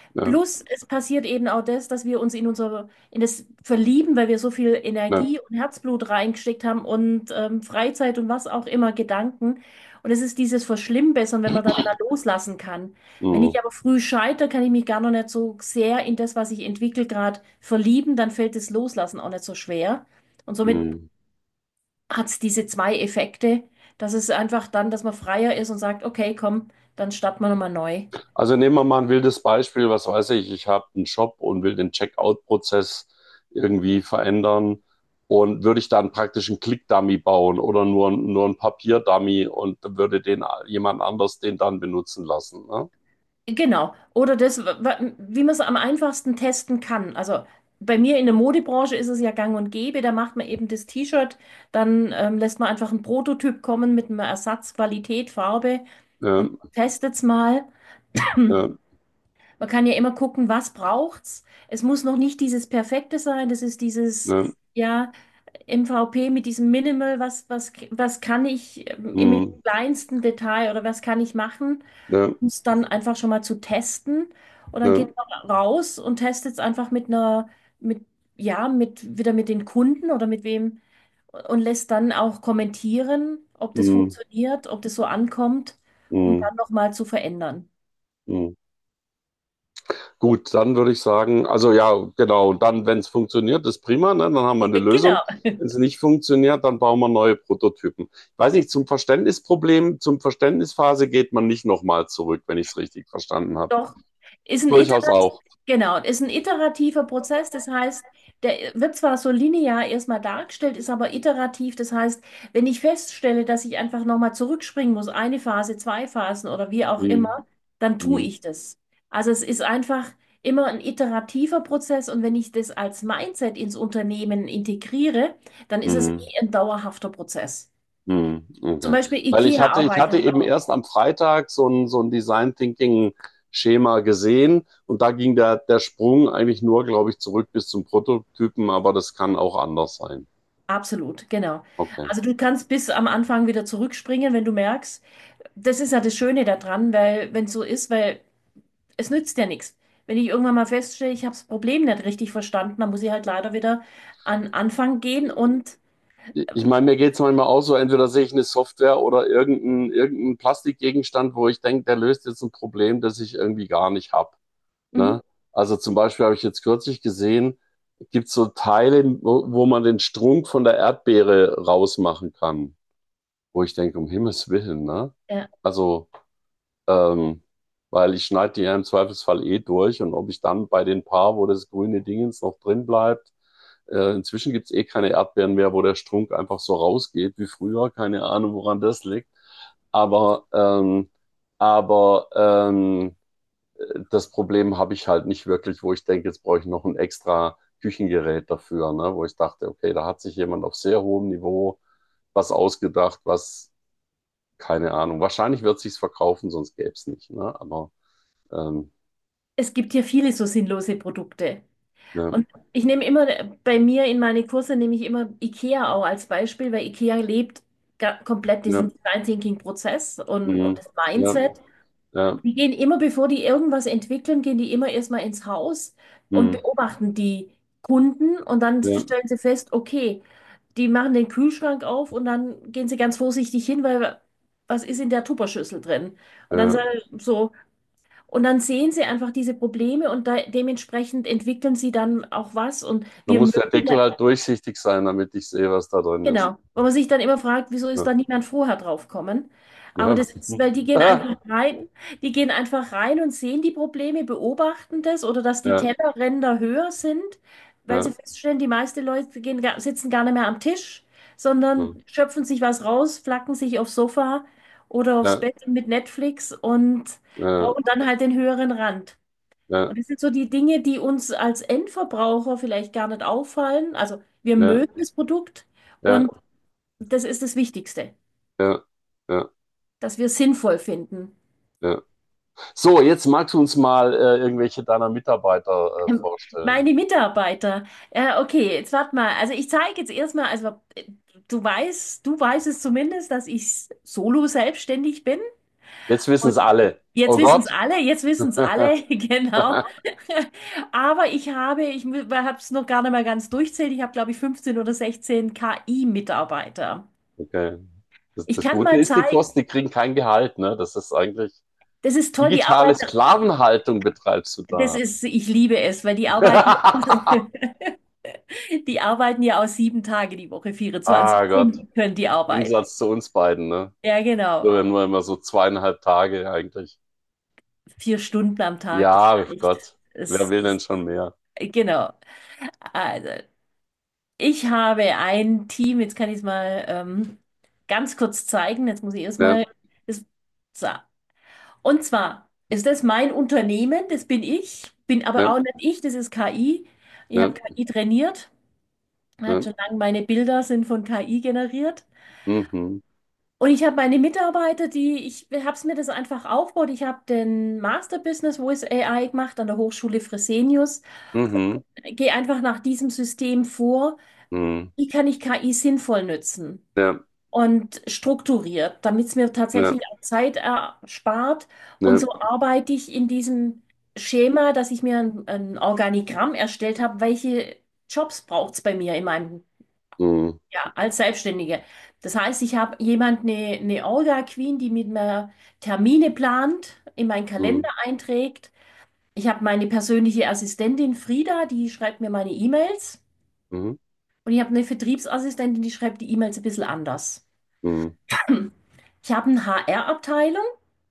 ja, Plus, es passiert eben auch das, dass wir uns in das verlieben, weil wir so viel ja, Energie und Herzblut reingesteckt haben und Freizeit und was auch immer, Gedanken. Und es ist dieses Verschlimmbessern, wenn man dann immer loslassen kann. Wenn ich mm, aber früh scheitere, kann ich mich gar noch nicht so sehr in das, was ich entwickle, gerade verlieben, dann fällt das Loslassen auch nicht so schwer. Und somit mm. hat es diese zwei Effekte, dass es einfach dann, dass man freier ist und sagt, okay, komm, dann starten wir nochmal neu. Also nehmen wir mal ein wildes Beispiel, was weiß ich, ich habe einen Shop und will den Checkout-Prozess irgendwie verändern und würde ich dann praktisch einen Click-Dummy bauen oder nur ein Papier-Dummy und würde den jemand anders den dann benutzen lassen. Ne? Genau. Oder das, wie man es am einfachsten testen kann. Also bei mir in der Modebranche ist es ja gang und gäbe, da macht man eben das T-Shirt, dann lässt man einfach einen Prototyp kommen mit einer Ersatzqualität, Farbe Ja, und testet es mal. ja, Man kann ja immer gucken, was braucht's. Es muss noch nicht dieses Perfekte sein, das ist dieses, ja, ja, MVP mit diesem Minimal, was kann ich im mm, kleinsten Detail oder was kann ich machen, ja, um es dann einfach schon mal zu testen. Und dann ja, geht man raus und testet es einfach mit, ja, wieder mit den Kunden oder mit wem und lässt dann auch kommentieren, ob das mm, funktioniert, ob das so ankommt, um mm, dann nochmal zu verändern. mm. Gut, dann würde ich sagen, also ja, genau, und dann, wenn es funktioniert, ist prima, ne? Dann haben wir eine Lösung. Genau. Wenn es nicht funktioniert, dann bauen wir neue Prototypen. Ich weiß nicht, zum Verständnisproblem, zum Verständnisphase geht man nicht nochmal zurück, wenn ich es richtig verstanden habe. Doch, ist ein Durchaus iterat auch. genau, ist ein iterativer Prozess. Das heißt, der wird zwar so linear erstmal dargestellt, ist aber iterativ. Das heißt, wenn ich feststelle, dass ich einfach nochmal zurückspringen muss, eine Phase, zwei Phasen oder wie auch immer, Hm, dann tue hm, ich das. Also es ist einfach immer ein iterativer Prozess und wenn ich das als Mindset ins Unternehmen integriere, dann ist es hm, eh ein dauerhafter Prozess. Zum okay. Beispiel Weil IKEA ich hatte arbeitet eben auch. erst am Freitag so ein Design Thinking Schema gesehen und da ging der Sprung eigentlich nur, glaube ich, zurück bis zum Prototypen, aber das kann auch anders sein. Absolut, genau. Okay. Also du kannst bis am Anfang wieder zurückspringen, wenn du merkst, das ist ja das Schöne daran, weil wenn es so ist, weil es nützt ja nichts. Wenn ich irgendwann mal feststelle, ich habe das Problem nicht richtig verstanden, dann muss ich halt leider wieder an Anfang gehen und Ich meine, mir geht es manchmal auch so, entweder sehe ich eine Software oder irgendeinen Plastikgegenstand, wo ich denke, der löst jetzt ein Problem, das ich irgendwie gar nicht habe. mhm, Ne? Also zum Beispiel habe ich jetzt kürzlich gesehen, gibt es so Teile, wo man den Strunk von der Erdbeere rausmachen kann, wo ich denke, um Himmels Willen, ne? ja, Also, ähm, weil ich schneide die ja im Zweifelsfall eh durch und ob ich dann bei den paar, wo das grüne Dingens noch drin bleibt, inzwischen gibt's eh keine Erdbeeren mehr, wo der Strunk einfach so rausgeht wie früher. Keine Ahnung, woran das liegt. Aber, ähm, aber das Problem habe ich halt nicht wirklich, wo ich denke, jetzt brauche ich noch ein extra Küchengerät dafür, ne? Wo ich dachte, okay, da hat sich jemand auf sehr hohem Niveau was ausgedacht, was, keine Ahnung, wahrscheinlich wird sich's verkaufen, sonst gäbe es nicht, ne? Aber ähm, es gibt hier viele so sinnlose Produkte. ja, Und ich nehme immer, bei mir in meine Kurse nehme ich immer IKEA auch als Beispiel, weil IKEA lebt komplett ja, diesen Design Thinking Prozess und mhm, das ja, Mindset. ja, Die gehen immer, bevor die irgendwas entwickeln, gehen die immer erstmal ins Haus und mhm, beobachten die Kunden und dann ja, stellen sie fest, okay, die machen den Kühlschrank auf und dann gehen sie ganz vorsichtig hin, weil was ist in der Tupperschüssel drin? Und dann ja. sagen so, und dann sehen sie einfach diese Probleme und dementsprechend entwickeln sie dann auch was und Da wir muss mögen der Deckel ja, halt durchsichtig sein, damit ich sehe, was da drin ist. genau, wo man sich dann immer fragt, wieso ist Ja, da niemand vorher drauf gekommen? Aber ja, das ist, weil die gehen einfach rein, die gehen einfach rein und sehen die Probleme, beobachten das oder dass die ja, Tellerränder höher sind, weil sie ja, feststellen, die meisten Leute sitzen gar nicht mehr am Tisch, ja, sondern schöpfen sich was raus, flacken sich aufs Sofa oder aufs ja, Bett mit Netflix und ja, brauchen dann halt den höheren Rand. ja, Und das sind so die Dinge, die uns als Endverbraucher vielleicht gar nicht auffallen. Also wir ja, mögen das Produkt ja, und das ist das Wichtigste, ja, ja, dass wir es sinnvoll finden. ja. So, jetzt magst du uns mal irgendwelche deiner Mitarbeiter vorstellen. Meine Mitarbeiter, okay, jetzt warte mal. Also ich zeige jetzt erstmal, also du weißt es zumindest, dass ich solo selbstständig bin. Jetzt wissen es Und alle. jetzt Oh wissen es Gott. alle, jetzt wissen es alle, genau. Aber ich habe es noch gar nicht mal ganz durchzählt. Ich habe, glaube ich, 15 oder 16 KI-Mitarbeiter. Okay. Ich Das kann Gute mal ist, die zeigen, Kosten, die kriegen kein Gehalt, ne? Das ist eigentlich das ist toll, die digitale arbeiten, Sklavenhaltung betreibst du das da. ist, ich liebe es, weil die arbeiten, die arbeiten ja auch 7 Tage die Woche, 24 Ah Gott, Stunden können die im arbeiten. Gegensatz zu uns beiden, ne? Ja, So, genau. wenn wir immer so 2,5 Tage eigentlich. 4 Stunden am Tag, das Ja, reicht. Gott, wer will denn Es, schon mehr? genau. Also, ich habe ein Team, jetzt kann ich es mal ganz kurz zeigen. Jetzt muss ich Ja, erstmal das. So. Und zwar ist das mein Unternehmen, das bin ich, bin aber ja, auch nicht ich, das ist KI. Ich habe ja, KI trainiert, ja. schon lange meine Bilder sind von KI generiert. Mhm, Und ich habe meine Mitarbeiter, ich habe es mir das einfach aufgebaut. Ich habe den Master Business Voice AI gemacht an der Hochschule Fresenius. mhm, Gehe einfach nach diesem System vor. mhm. Wie kann ich KI sinnvoll nutzen? Ja, Und strukturiert, damit es mir ja, tatsächlich auch Zeit erspart. Und ja, so arbeite ich in diesem Schema, dass ich mir ein Organigramm erstellt habe, welche Jobs braucht es bei mir in meinem, mhm, ja, als Selbstständige. Das heißt, ich habe eine Orga-Queen, die mit mir Termine plant, in meinen mhm, Kalender einträgt. Ich habe meine persönliche Assistentin Frieda, die schreibt mir meine E-Mails. mhm, Und ich habe eine Vertriebsassistentin, die schreibt die E-Mails ein bisschen anders. mhm. Ich habe eine HR-Abteilung,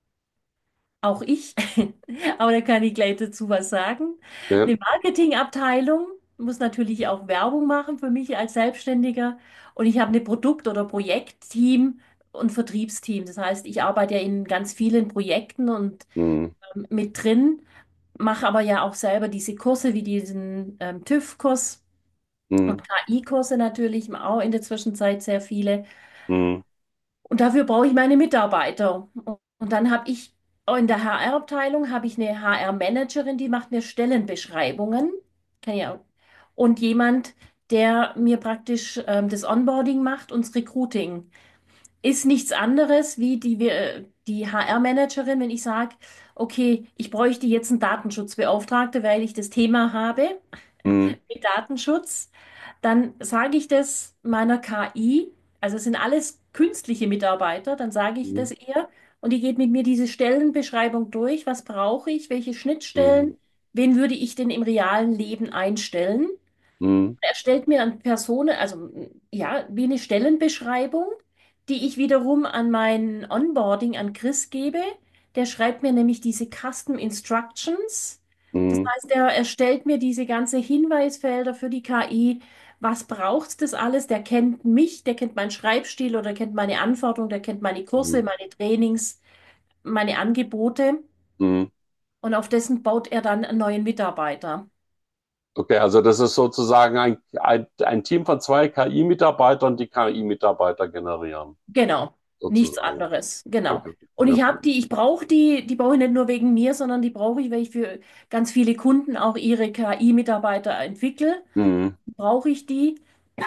auch ich, aber da kann ich gleich dazu was sagen. Ja, Eine Marketingabteilung muss natürlich auch Werbung machen für mich als Selbstständiger. Und ich habe eine Produkt- oder Projektteam und Vertriebsteam. Das heißt, ich arbeite ja in ganz vielen Projekten und mhm, mit drin, mache aber ja auch selber diese Kurse wie diesen TÜV-Kurs mhm, und KI-Kurse natürlich, auch in der Zwischenzeit sehr viele. mhm, Und dafür brauche ich meine Mitarbeiter. Und dann habe ich in der HR-Abteilung habe ich eine HR-Managerin, die macht mir Stellenbeschreibungen. Kann ich auch. Und jemand, der mir praktisch das Onboarding macht und das Recruiting. Ist nichts anderes wie die HR-Managerin, wenn ich sage, okay, ich bräuchte jetzt einen Datenschutzbeauftragten, weil ich das Thema habe mhm, mit Datenschutz, dann sage ich das meiner KI, also es sind alles künstliche Mitarbeiter, dann sage ich mhm, das ihr und die geht mit mir diese Stellenbeschreibung durch, was brauche ich, welche mhm, Schnittstellen, wen würde ich denn im realen Leben einstellen. mhm, Er stellt mir an Personen, also ja, wie eine Stellenbeschreibung, die ich wiederum an mein Onboarding an Chris gebe. Der schreibt mir nämlich diese Custom Instructions. Das mhm, heißt, er erstellt mir diese ganze Hinweisfelder für die KI. Was braucht das alles? Der kennt mich, der kennt meinen Schreibstil oder kennt meine Anforderungen, der kennt meine Kurse, mhm, meine Trainings, meine Angebote. mhm. Und auf dessen baut er dann einen neuen Mitarbeiter. Okay, also das ist sozusagen ein Team von zwei KI-Mitarbeitern, die KI-Mitarbeiter generieren, Genau, nichts sozusagen. anderes, genau. Okay, Und ja. ich brauche ich nicht nur wegen mir, sondern die brauche ich, weil ich für ganz viele Kunden auch ihre KI-Mitarbeiter entwickle. Mhm. Brauche ich die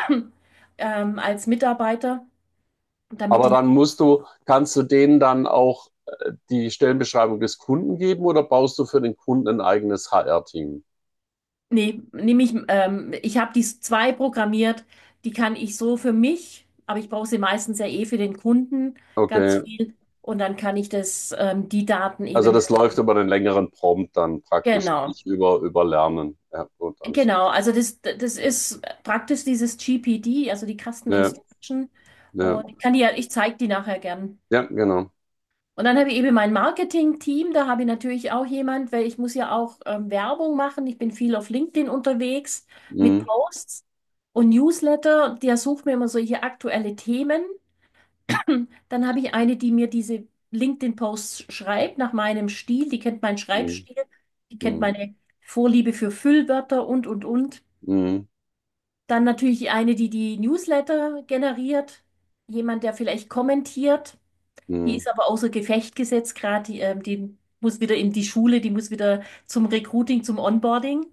als Mitarbeiter, damit Aber die, dann kannst du denen dann auch die Stellenbeschreibung des Kunden geben oder baust du für den Kunden ein eigenes HR-Team? nee, nämlich, ich habe die zwei programmiert, die kann ich so für mich, aber ich brauche sie meistens ja eh für den Kunden ganz Okay, viel. Und dann kann ich die Daten also eben, das läuft über den längeren Prompt dann praktisch, genau. nicht über Lernen. Ja, gut, alles klar. Genau, also das ist praktisch dieses GPD, also die Custom Ja, Instruction. ja, Und ich zeige die nachher gern. ja, genau. Und dann habe ich eben mein Marketing-Team, da habe ich natürlich auch jemand, weil ich muss ja auch Werbung machen. Ich bin viel auf LinkedIn unterwegs mit Mhm. Posts und Newsletter. Der sucht mir immer solche aktuelle Themen. Dann habe ich eine, die mir diese LinkedIn-Posts schreibt nach meinem Stil. Die kennt meinen Mhm. Schreibstil, die kennt Mhm. meine Vorliebe für Füllwörter und. Mhm. Dann natürlich eine, die die Newsletter generiert, jemand, der vielleicht kommentiert. Die Mhm. ist aber außer Gefecht gesetzt gerade. Die muss wieder in die Schule, die muss wieder zum Recruiting, zum Onboarding.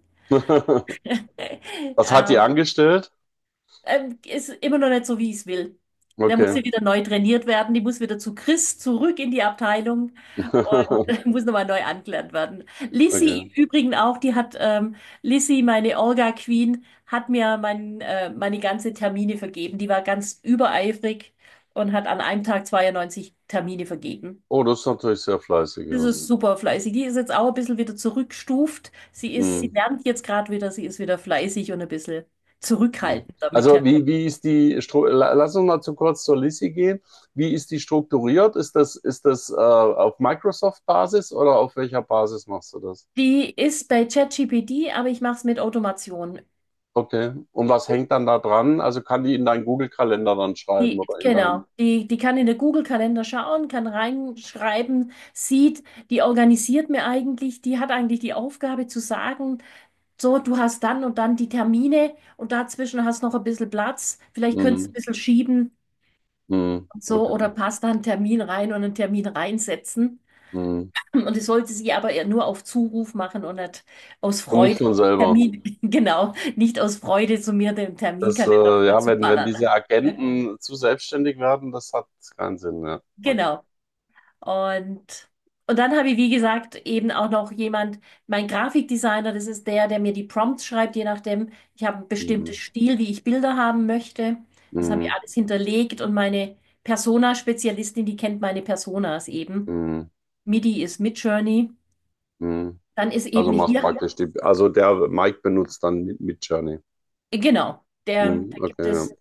Was hat die angestellt? Ist immer noch nicht so, wie ich es will. Der muss Okay. ja wieder neu trainiert werden. Die muss wieder zu Chris zurück in die Abteilung und muss nochmal neu angelernt werden. Lissy Okay. im Übrigen auch, Lissy, meine Olga Queen, hat mir meine ganze Termine vergeben. Die war ganz übereifrig und hat an einem Tag 92 Termine vergeben. Oh, das ist natürlich sehr fleißig, Das ja. ist super fleißig. Die ist jetzt auch ein bisschen wieder zurückstuft. Sie Hm. lernt jetzt gerade wieder, sie ist wieder fleißig und ein bisschen Hm. zurückhaltender mit Also Terminen. wie ist lass uns mal zu kurz zur Lissy gehen. Wie ist die strukturiert? Ist das auf Microsoft-Basis oder auf welcher Basis machst du das? Die ist bei ChatGPT, aber ich mache es mit Automation. Okay. Und was hängt dann da dran? Also kann die in deinen Google-Kalender dann schreiben oder in Genau, deinen. die kann in den Google-Kalender schauen, kann reinschreiben, sieht, die organisiert mir eigentlich, die hat eigentlich die Aufgabe zu sagen, so, du hast dann und dann die Termine und dazwischen hast noch ein bisschen Platz, vielleicht könntest du ein Hm. bisschen schieben Hm. und so oder Okay. passt da einen Termin rein und einen Termin reinsetzen. Hm. Und es sollte sie aber eher nur auf Zuruf machen und nicht aus Und nicht Freude, von selber. Termin, genau, nicht aus Freude zu mir den Das, Terminkalender voll ja, zu wenn ballern. diese Agenten zu selbstständig werden, das hat keinen Sinn, ja. Okay. Genau. Und, und dann habe ich, wie gesagt, eben auch noch jemand, mein Grafikdesigner, das ist der mir die Prompts schreibt, je nachdem, ich habe ein Hm. bestimmtes Stil, wie ich Bilder haben möchte. Das habe ich Hm. alles hinterlegt und meine Persona-Spezialistin, die kennt meine Personas eben. Hm. MIDI ist Midjourney. Hm. Dann ist Also eben machst hier, praktisch also der Mike benutzt dann mit Journey. genau, Hm. da gibt Okay, ja. es.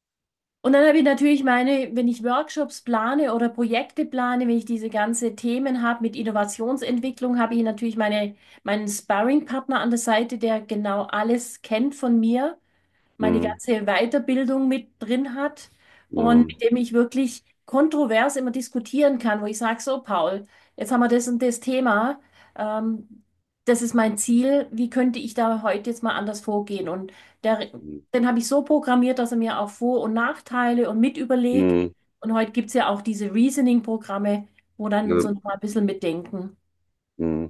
Und dann habe ich natürlich wenn ich Workshops plane oder Projekte plane, wenn ich diese ganze Themen habe mit Innovationsentwicklung, habe ich natürlich meinen Sparring-Partner an der Seite, der genau alles kennt von mir, meine Hm. ganze Weiterbildung mit drin hat und Hm. mit dem ich wirklich kontrovers immer diskutieren kann, wo ich sage, so Paul, jetzt haben wir das und das Thema, ähm, das ist mein Ziel, wie könnte ich da heute jetzt mal anders vorgehen? Und Hm. den habe ich so programmiert, dass er mir auch Vor- und Nachteile und mit überlegt. Hm. Und heute gibt es ja auch diese Reasoning-Programme, wo dann Ja. so noch mal ein bisschen mitdenken. Hm.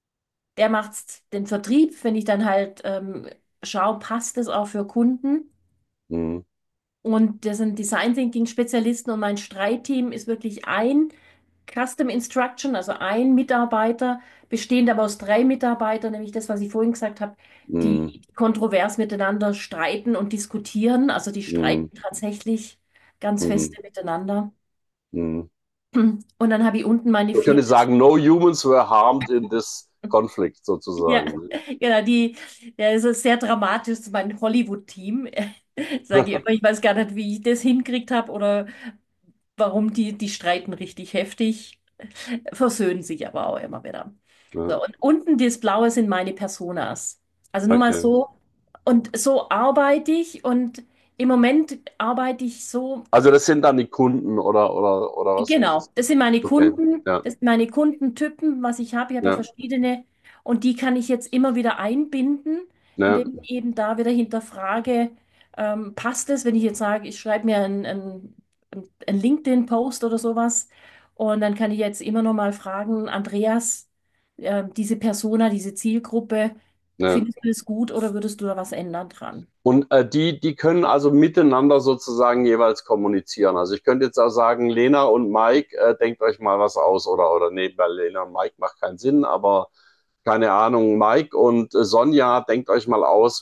Der macht den Vertrieb, wenn ich dann halt schaue, passt es auch für Kunden. Hm. Und das sind Design Thinking Spezialisten und mein Streitteam ist wirklich ein Custom Instruction, also ein Mitarbeiter, bestehend aber aus drei Mitarbeitern, nämlich das, was ich vorhin gesagt habe, Hm. die kontrovers miteinander streiten und diskutieren. Also die Hm. streiten tatsächlich ganz Hm. feste miteinander. Hm. Und dann habe ich unten meine Man vier. könnte sagen, no humans were harmed in this conflict Ja, sozusagen. genau, ja, es ist sehr dramatisch, das ist mein Hollywood-Team. Sage ich immer, ich weiß gar nicht, wie ich das hinkriegt habe oder warum die streiten richtig heftig, versöhnen sich aber auch immer wieder. Ja. So, und unten das Blaue sind meine Personas. Also nur mal Okay. so. Und so arbeite ich und im Moment arbeite ich so. Also das sind dann die Kunden oder was sind Genau, das? das sind meine Okay. Kunden, Ja. das sind meine Kundentypen, was ich habe. Ich habe ja Ja. verschiedene und die kann ich jetzt immer wieder einbinden, Ja. indem ich eben da wieder hinterfrage, passt es, wenn ich jetzt sage, ich schreibe mir einen LinkedIn-Post oder sowas und dann kann ich jetzt immer noch mal fragen, Andreas, diese Persona, diese Zielgruppe, Ja. findest du es gut oder würdest du da was ändern dran? Und die können also miteinander sozusagen jeweils kommunizieren. Also ich könnte jetzt auch sagen, Lena und Mike, denkt euch mal was aus oder nee, bei Lena und Mike macht keinen Sinn, aber keine Ahnung, Mike und Sonja, denkt euch mal aus,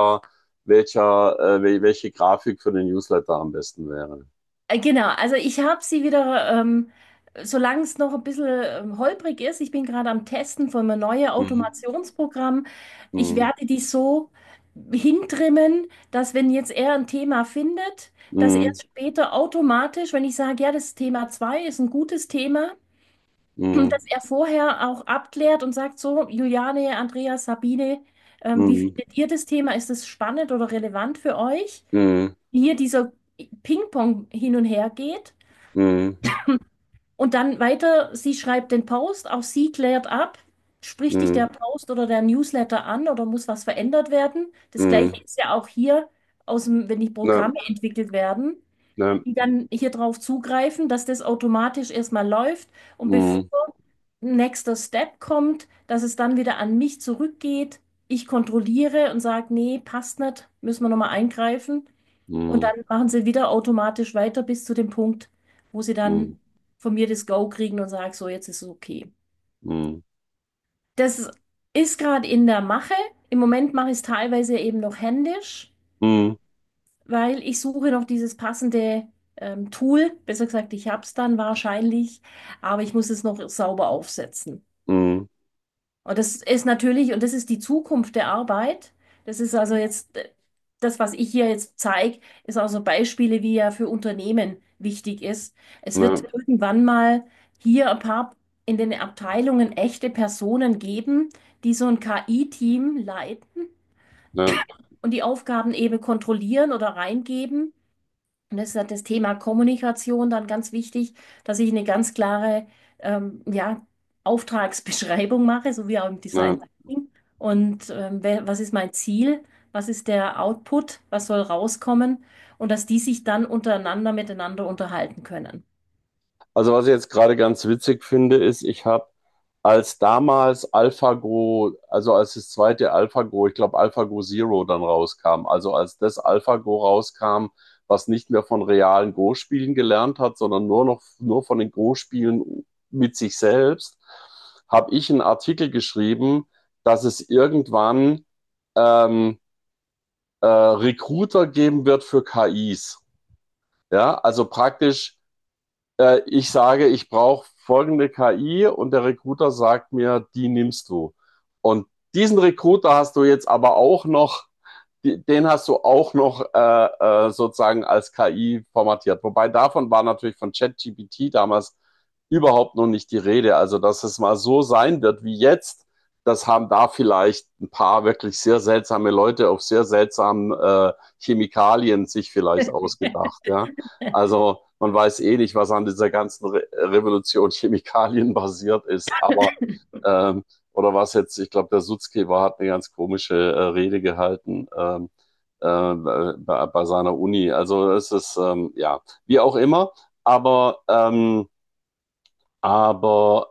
welche Grafik für den Newsletter am besten wäre. Genau, also ich habe sie wieder, solange es noch ein bisschen holprig ist, ich bin gerade am Testen von einem neuen Mhm. Automationsprogramm. Ich Mhm. werde die so hintrimmen, dass wenn jetzt er ein Thema findet, dass er Mhm. es später automatisch, wenn ich sage, ja, das Thema 2 ist ein gutes Thema, Mhm. dass er vorher auch abklärt und sagt so, Juliane, Andreas, Sabine, wie Mhm. findet ihr das Thema? Ist es spannend oder relevant für euch? Mhm. Hier dieser Ping-Pong hin und her geht. Mhm. Und dann weiter, sie schreibt den Post, auch sie klärt ab, spricht dich der Mhm. Post oder der Newsletter an oder muss was verändert werden. Das Mhm. Gleiche ist ja auch hier, wenn die Ja. Programme entwickelt werden, Ja. die dann hier drauf zugreifen, dass das automatisch erstmal läuft und bevor Mhm. ein nächster Step kommt, dass es dann wieder an mich zurückgeht, ich kontrolliere und sage, nee, passt nicht, müssen wir nochmal eingreifen. Und hm, dann machen sie wieder automatisch weiter bis zu dem Punkt, wo sie hm, dann von mir das Go kriegen und sagen, so, jetzt ist es okay. hm, Das ist gerade in der Mache. Im Moment mache ich es teilweise eben noch händisch, hm, weil ich suche noch dieses passende Tool. Besser gesagt, ich habe es dann wahrscheinlich, aber ich muss es noch sauber aufsetzen. hm, Und das ist natürlich, und das ist die Zukunft der Arbeit. Das ist also jetzt, das, was ich hier jetzt zeige, ist also Beispiele, wie ja für Unternehmen wichtig ist. Es wird ja, irgendwann mal hier ein paar in den Abteilungen echte Personen geben, die so ein KI-Team leiten ja. und die Aufgaben eben kontrollieren oder reingeben. Und das ist halt das Thema Kommunikation dann ganz wichtig, dass ich eine ganz klare ja, Auftragsbeschreibung mache, so wie auch im Design Ja. Thinking. Und was ist mein Ziel? Was ist der Output? Was soll rauskommen? Und dass die sich dann untereinander miteinander unterhalten können. Also was ich jetzt gerade ganz witzig finde, ist, ich habe als damals AlphaGo, also als das zweite AlphaGo, ich glaube AlphaGo Zero dann rauskam, also als das AlphaGo rauskam, was nicht mehr von realen Go-Spielen gelernt hat, sondern nur von den Go-Spielen mit sich selbst, habe ich einen Artikel geschrieben, dass es irgendwann ähm, Recruiter geben wird für KIs. Ja, also praktisch ich sage, ich brauche folgende KI und der Recruiter sagt mir, die nimmst du. Und diesen Recruiter hast du jetzt aber auch noch, den hast du auch noch sozusagen als KI formatiert. Wobei davon war natürlich von ChatGPT damals überhaupt noch nicht die Rede. Also, dass es mal so sein wird wie jetzt, das haben da vielleicht ein paar wirklich sehr seltsame Leute auf sehr seltsamen Chemikalien sich vielleicht ausgedacht. Ja, also man weiß eh nicht, was an dieser ganzen Revolution Chemikalien basiert ist, aber oder was jetzt, ich glaube, der Sutzkever hat eine ganz komische Rede gehalten bei seiner Uni. Also es ist, ja, wie auch immer, aber, aber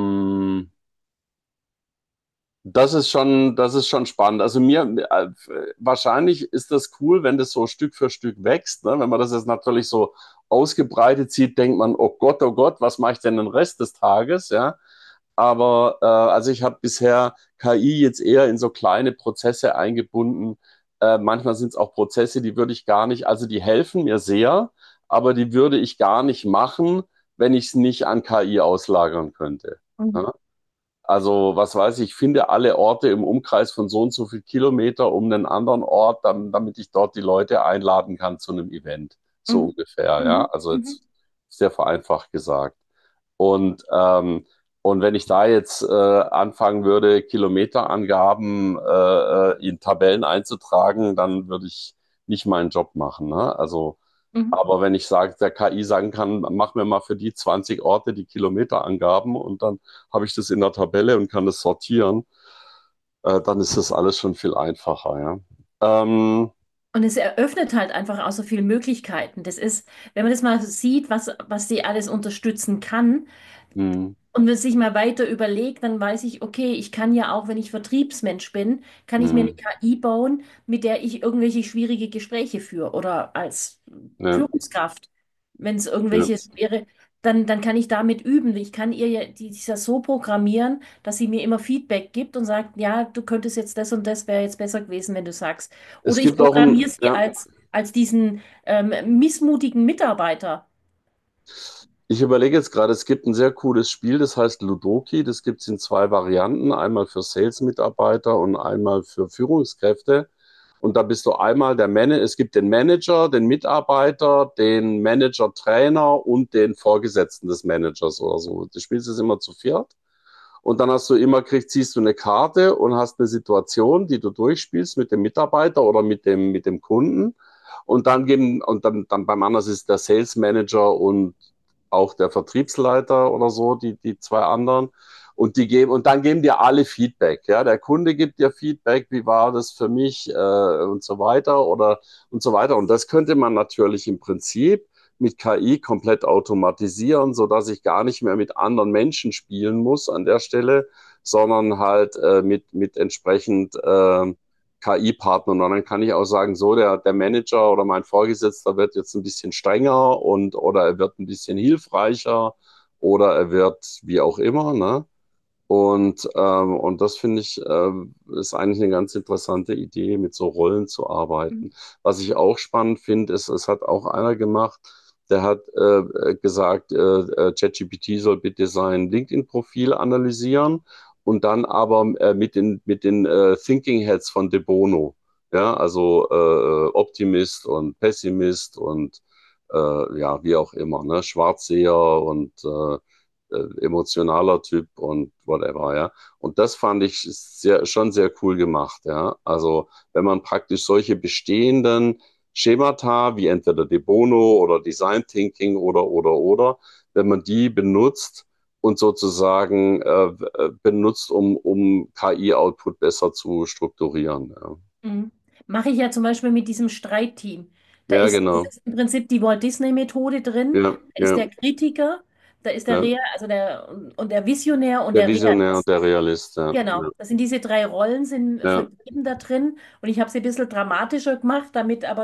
das ist schon spannend. Also wahrscheinlich ist das cool, wenn das so Stück für Stück wächst. Ne? Wenn man das jetzt natürlich so ausgebreitet sieht, denkt man, oh Gott, was mache ich denn den Rest des Tages? Ja, aber also ich habe bisher KI jetzt eher in so kleine Prozesse eingebunden. Manchmal sind es auch Prozesse, die würde ich gar nicht, also die helfen mir sehr, aber die würde ich gar nicht machen, wenn ich es nicht an KI auslagern könnte. Mhm. Ja? Also, was weiß ich, finde alle Orte im Umkreis von so und so viel Kilometer um einen anderen Ort, damit ich dort die Leute einladen kann zu einem Event. So Mhm. ungefähr, ja. Mhm. Also Mhm. jetzt sehr vereinfacht gesagt. Und, und wenn ich da jetzt anfangen würde, Kilometerangaben in Tabellen einzutragen, dann würde ich nicht meinen Job machen. Ne? Also Mhm. aber wenn ich sage, der KI sagen kann, mach mir mal für die 20 Orte die Kilometerangaben und dann habe ich das in der Tabelle und kann das sortieren, dann ist das alles schon viel einfacher, ja. Und es eröffnet halt einfach auch so viele Möglichkeiten. Das ist, wenn man das mal sieht, was sie alles unterstützen kann, Hm, und wenn man sich mal weiter überlegt, dann weiß ich, okay, ich kann ja auch, wenn ich Vertriebsmensch bin, kann ich mir eine hm, KI bauen, mit der ich irgendwelche schwierige Gespräche führe oder als ja, Führungskraft, wenn es ja. irgendwelches wäre, dann kann ich damit üben. Ich kann ihr ja das so programmieren, dass sie mir immer Feedback gibt und sagt, ja, du könntest jetzt das und das wäre jetzt besser gewesen, wenn du sagst. Es Oder ich gibt auch ein, programmiere sie ja, als diesen missmutigen Mitarbeiter. ich überlege jetzt gerade, es gibt ein sehr cooles Spiel, das heißt Ludoki, das gibt es in zwei Varianten, einmal für Sales-Mitarbeiter und einmal für Führungskräfte. Und da bist du einmal der Manager, es gibt den Manager, den Mitarbeiter, den Manager-Trainer und den Vorgesetzten des Managers oder so. Du spielst es immer zu viert. Und dann hast du immer ziehst du eine Karte und hast eine Situation, die du durchspielst mit dem Mitarbeiter oder mit dem Kunden. Und dann beim anderen ist es der Sales Manager und auch der Vertriebsleiter oder so, die zwei anderen. Und dann geben dir alle Feedback. Ja, der Kunde gibt dir Feedback, wie war das für mich und so weiter oder und so weiter. Und das könnte man natürlich im Prinzip mit KI komplett automatisieren, so dass ich gar nicht mehr mit anderen Menschen spielen muss an der Stelle, sondern halt mit entsprechend KI-Partner. Und dann kann ich auch sagen, so, der Manager oder mein Vorgesetzter wird jetzt ein bisschen strenger und oder er wird ein bisschen hilfreicher oder er wird wie auch immer, ne? Und das finde ich, ist eigentlich eine ganz interessante Idee, mit so Rollen zu arbeiten. Was ich auch spannend finde, ist, es hat auch einer gemacht, der hat gesagt, ChatGPT soll bitte sein LinkedIn-Profil analysieren und dann aber mit den Thinking Heads von De Bono. Ja, also Optimist und Pessimist und ja, wie auch immer, ne? Schwarzseher und emotionaler Typ und whatever, ja. Und das fand ich schon sehr cool gemacht, ja. Also, wenn man praktisch solche bestehenden Schemata wie entweder De Bono oder Design Thinking oder, wenn man die benutzt und sozusagen benutzt, um KI-Output besser zu strukturieren. Ja, Mhm. Mache ich ja zum Beispiel mit diesem Streitteam. ja Das genau. ist im Prinzip die Walt Disney-Methode drin. Ja, Da ist ja, der Kritiker, da ist der ja. Real, also und der Visionär und Der der Visionär und Realist. der Realist, ja. Genau, Ja, das sind diese drei Rollen, sind ja. vergeben da drin. Und ich habe sie ein bisschen dramatischer gemacht, damit aber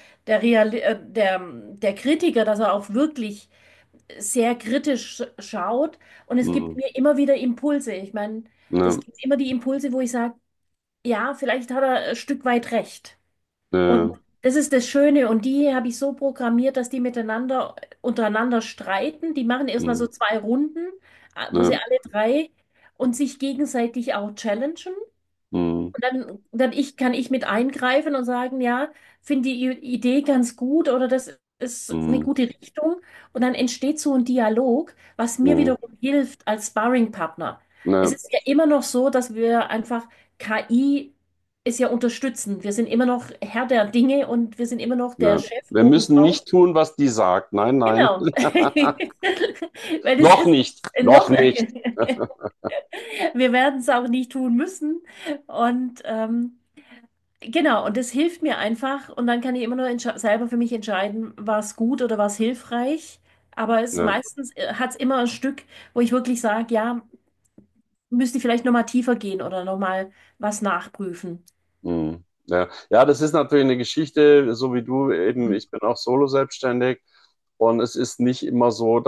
der Kritiker, dass er auch wirklich sehr kritisch schaut. Und es gibt Hm. mir immer wieder Impulse. Ich meine, das Ja, gibt immer die Impulse, wo ich sage, ja, vielleicht hat er ein Stück weit recht. Und ja, das ist das Schöne. Und die habe ich so programmiert, dass die untereinander streiten. Die machen erstmal hm. so 2 Runden, wo sie Ja, alle drei und sich gegenseitig auch challengen. hm. Und kann ich mit eingreifen und sagen, ja, finde die Idee ganz gut oder das ist eine Hm. gute Richtung. Und dann entsteht so ein Dialog, was mir Hm. wiederum hilft als Sparringpartner. Es Ja, ist ja immer noch so, dass wir einfach KI ist ja unterstützen. Wir sind immer noch Herr der Dinge und wir sind immer noch der ja. Chef Wir oben müssen drauf. nicht tun, was die sagt. Nein, nein. Genau. Weil es Noch ist nicht. Noch noch, nicht. wir werden es auch nicht tun müssen. Und genau, und das hilft mir einfach und dann kann ich immer nur selber für mich entscheiden, war es gut oder war es hilfreich. Aber Ja. meistens hat es immer ein Stück, wo ich wirklich sage, ja, müsste ich vielleicht nochmal tiefer gehen oder nochmal was nachprüfen. Hm. Ja. Ja, das ist natürlich eine Geschichte, so wie du eben, Hm. ich bin auch solo selbstständig und es ist nicht immer so,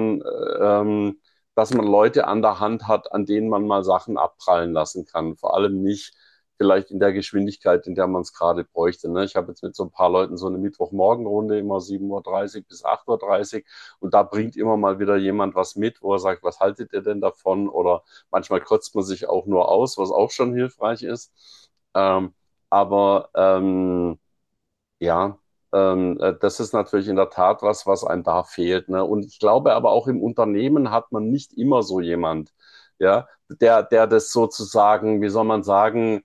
dass man Leute an der Hand hat, an denen man mal Sachen abprallen lassen kann. Vor allem nicht vielleicht in der Geschwindigkeit, in der man es gerade bräuchte. Ne? Ich habe jetzt mit so ein paar Leuten so eine Mittwochmorgenrunde, immer 7:30 bis 8:30 und da bringt immer mal wieder jemand was mit, wo er sagt, was haltet ihr denn davon? Oder manchmal kotzt man sich auch nur aus, was auch schon hilfreich ist. Ähm, aber ja, das ist natürlich in der Tat was einem da fehlt. Ne? Und ich glaube aber auch im Unternehmen hat man nicht immer so jemand, ja, der das sozusagen, wie soll man sagen,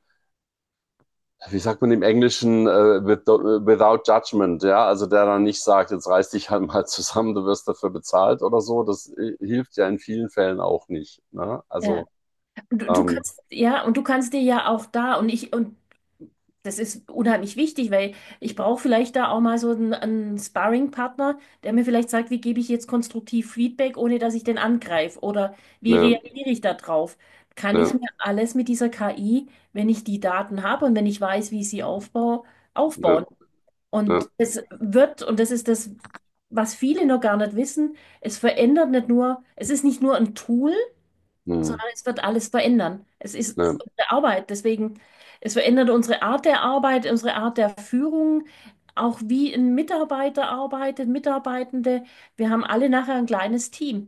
wie sagt man im Englischen, without judgment, ja, also der dann nicht sagt, jetzt reiß dich halt mal zusammen, du wirst dafür bezahlt oder so, das hilft ja in vielen Fällen auch nicht. Ne? Ja. Also, Du ähm, kannst, ja, und du kannst dir ja auch da, und das ist unheimlich wichtig, weil ich brauche vielleicht da auch mal so einen Sparring-Partner, der mir vielleicht sagt, wie gebe ich jetzt konstruktiv Feedback, ohne dass ich den angreife oder wie ja, reagiere ich da drauf? Kann ich ja, mir alles mit dieser KI, wenn ich die Daten habe und wenn ich weiß, wie ich sie ja, aufbauen? ja, Und und das ist das, was viele noch gar nicht wissen, es ist nicht nur ein Tool, hm, sondern es wird alles verändern. Es ist ja, unsere Arbeit. Deswegen, es verändert unsere Art der Arbeit, unsere Art der Führung, auch wie ein Mitarbeiter arbeitet, Mitarbeitende. Wir haben alle nachher ein kleines Team.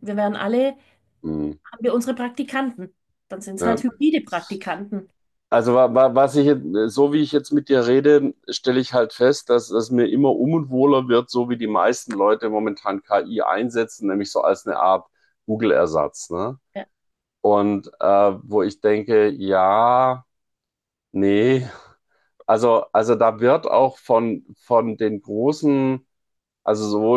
hm, Haben wir unsere Praktikanten. Dann sind es halt ja. hybride Praktikanten. Also so wie ich jetzt mit dir rede, stelle ich halt fest, dass es mir immer unwohler wird, so wie die meisten Leute momentan KI einsetzen, nämlich so als eine Art Google-Ersatz, ne? Ja, Und wo ich denke, ja, nee, also da wird auch von den großen, also sowohl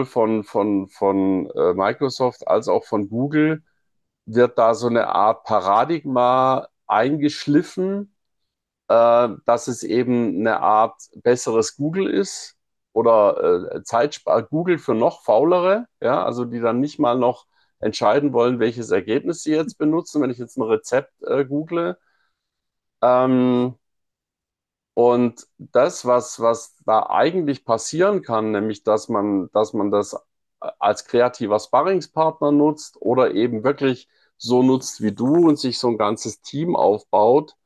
von Microsoft als auch von Google, wird da so eine Art Paradigma eingeschliffen, dass es eben eine Art besseres Google ist oder Google für noch faulere, ja, also die dann nicht mal noch entscheiden wollen, welches Ergebnis sie jetzt benutzen, wenn ich jetzt ein Rezept google. Ähm, Und das, was da eigentlich passieren kann, nämlich dass man das als kreativer Sparringspartner nutzt oder eben wirklich so nutzt wie du und sich so ein ganzes Team aufbaut,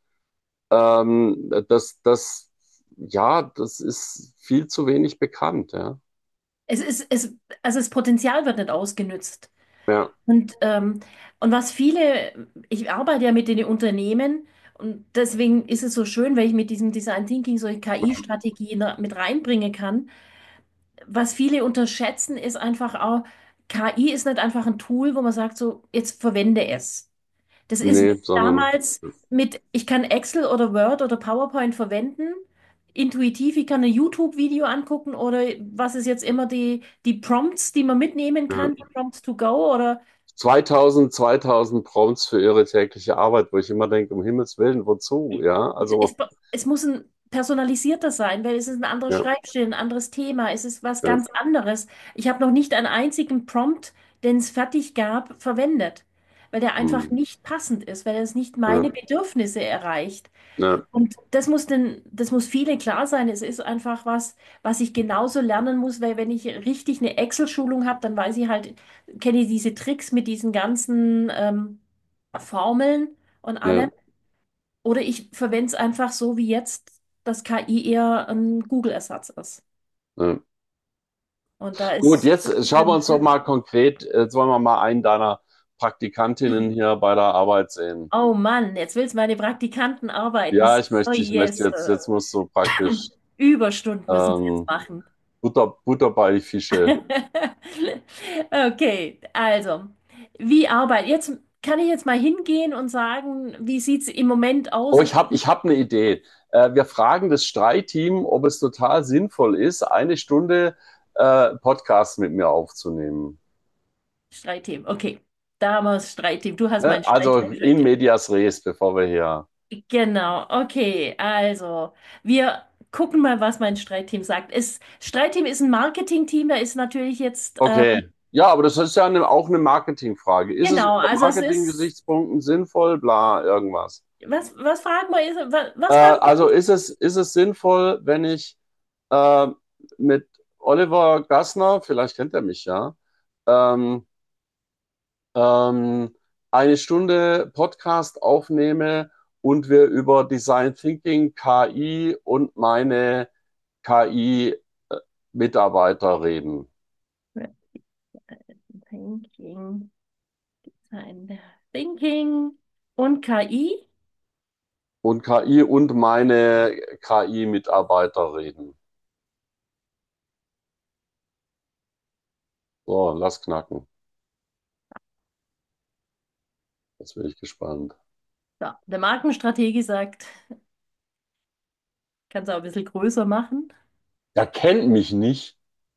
ja, das ist viel zu wenig bekannt, ja. Also das Potenzial wird nicht ausgenutzt. Ja, Und, ähm, und was viele, ich arbeite ja mit den Unternehmen und deswegen ist es so schön, weil ich mit diesem Design Thinking solche KI-Strategien mit reinbringen kann. Was viele unterschätzen, ist einfach auch, KI ist nicht einfach ein Tool, wo man sagt, so, jetzt verwende es. Das ist nee, wie sondern damals mit, ich kann Excel oder Word oder PowerPoint verwenden, intuitiv, ich kann ein YouTube-Video angucken oder was ist jetzt immer die Prompts, die man mitnehmen ja. kann, die Prompts to go oder 2000 Prompts für ihre tägliche Arbeit, wo ich immer denke, um Himmels Willen, wozu? Ja, es, also, es muss ein personalisierter sein, weil es ist ein anderer ja, Schreibstil, ein anderes Thema, es ist was ja, ganz anderes. Ich habe noch nicht einen einzigen Prompt, den es fertig gab, verwendet, weil der einfach hm, nicht passend ist, weil es nicht ja, meine Bedürfnisse erreicht. ja, Und das muss vielen klar sein. Es ist einfach was, was ich genauso lernen muss, weil wenn ich richtig eine Excel-Schulung habe, dann weiß ich halt, kenne ich diese Tricks mit diesen ganzen Formeln und allem. ja, Oder ich verwende es einfach so wie jetzt, dass KI eher ein Google-Ersatz ist. ja. Und da Gut, ist, jetzt schauen wir uns doch mal konkret, jetzt wollen wir mal einen deiner Praktikantinnen hier bei der Arbeit sehen. oh Mann, jetzt willst meine Praktikanten arbeiten. Ja, Oh ich möchte yes. jetzt musst du praktisch Überstunden müssen sie jetzt ähm, machen. Butter bei die Fische. Okay, also, wie arbeit? Jetzt kann ich jetzt mal hingehen und sagen, wie sieht es im Moment aus? Oh, ich hab eine Idee. Wir fragen das Streitteam, ob es total sinnvoll ist, eine Stunde Podcast mit mir aufzunehmen. Streitteam. Okay, da haben wir das Streitteam. Du hast Ne? mein Also Streitteam in gerettet. medias res, bevor wir hier. Genau, okay, also, wir gucken mal, was mein Streitteam sagt. Streitteam ist ein Marketingteam, da ist natürlich jetzt, Okay. Ja, aber das ist ja auch eine Marketingfrage. Ist es genau, unter also es ist, Marketing-Gesichtspunkten sinnvoll? Bla, irgendwas. was fragen wir, was fragen Also wir? ist es sinnvoll, wenn ich äh, mit Oliver Gassner, vielleicht kennt er mich ja, ähm, eine Stunde Podcast aufnehme und wir über Design Thinking, KI und meine KI-Mitarbeiter reden. Thinking, Design Thinking und KI? Und KI und meine KI-Mitarbeiter reden. So, lass knacken. Jetzt bin ich gespannt. Ja, der Markenstratege sagt, kann es auch ein bisschen größer machen. Er kennt mich nicht.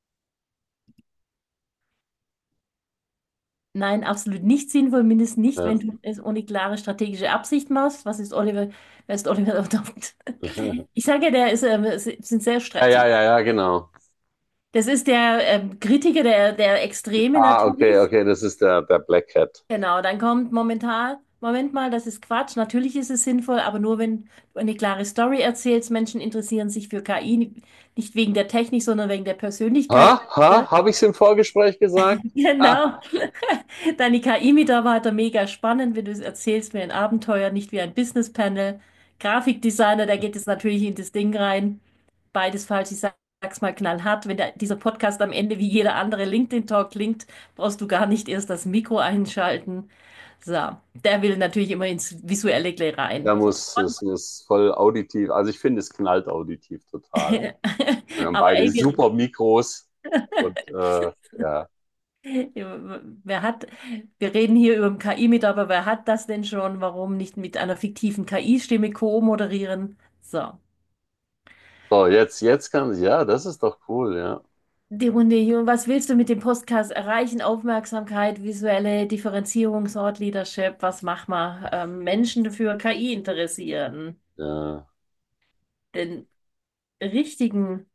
Nein, absolut nicht sinnvoll, mindestens nicht, Ja. wenn du es ohne klare strategische Absicht machst. Wer ist Oliver? Ich sage ja, sind sehr Ja, ja, streitig. ja, ja, genau. Das ist der Kritiker der Extreme Ah, okay, natürlich. okay, das ist der Black Hat. Genau, dann kommt Moment mal, das ist Quatsch. Natürlich ist es sinnvoll, aber nur wenn du eine klare Story erzählst. Menschen interessieren sich für KI nicht wegen der Technik, sondern wegen der Persönlichkeit. Habe ich es im Vorgespräch gesagt? Ah, Genau. Deine KI-Mitarbeiter mega spannend, wenn du es erzählst wie ein Abenteuer, nicht wie ein Business-Panel. Grafikdesigner, da geht es natürlich in das Ding rein. Beides falsch. Ich sag's mal knallhart. Wenn dieser Podcast am Ende wie jeder andere LinkedIn-Talk klingt, brauchst du gar nicht erst das Mikro einschalten. So, der will natürlich immer ins Visuelle gleich rein. So. es muss voll auditiv. Also ich finde, es knallt auditiv total. Wir haben Aber beide ey, super Mikros und ja. wer hat, wir reden hier über einen KI-Mitarbeiter, wer hat das denn schon? Warum nicht mit einer fiktiven KI-Stimme co-moderieren? So, So, jetzt kann ja, das ist doch cool, ja. die Runde hier. Was willst du mit dem Podcast erreichen? Aufmerksamkeit, visuelle Differenzierung, Thought Leadership, was machen wir? Menschen für KI interessieren, Ja, den richtigen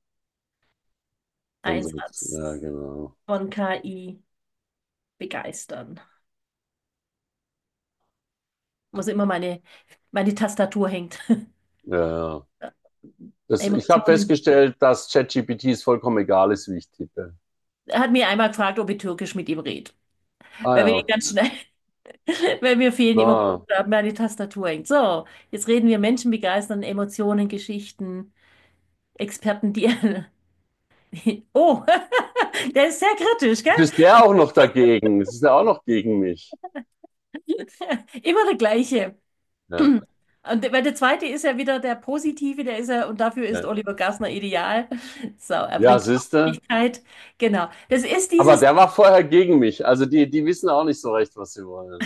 ja, Einsatz genau. von KI begeistern. Muss immer meine Tastatur hängt. Ja, ja. Ich habe Emotionen. festgestellt, dass ChatGPT es vollkommen egal ist, wie ich tippe. Er hat mir einmal gefragt, ob ich Türkisch mit ihm rede. Ah Weil ja, wir okay. ganz schnell, weil mir fehlen immer So. Buchstaben, meine Tastatur hängt. So, jetzt reden wir Menschen begeistern, Emotionen, Geschichten, Experten, die. Oh, der ist sehr kritisch, gell? Jetzt ist der auch noch dagegen. Es ist ja auch noch gegen mich. Immer der gleiche. Ja, Und weil der zweite ist ja wieder der Positive, der ist ja, und dafür ist ja. Oliver Glasner ideal. So, er Ja, bringt siehste. Glaubwürdigkeit. Genau. Das ist Aber dieses, der war vorher gegen mich. Also die wissen auch nicht so recht, was sie wollen.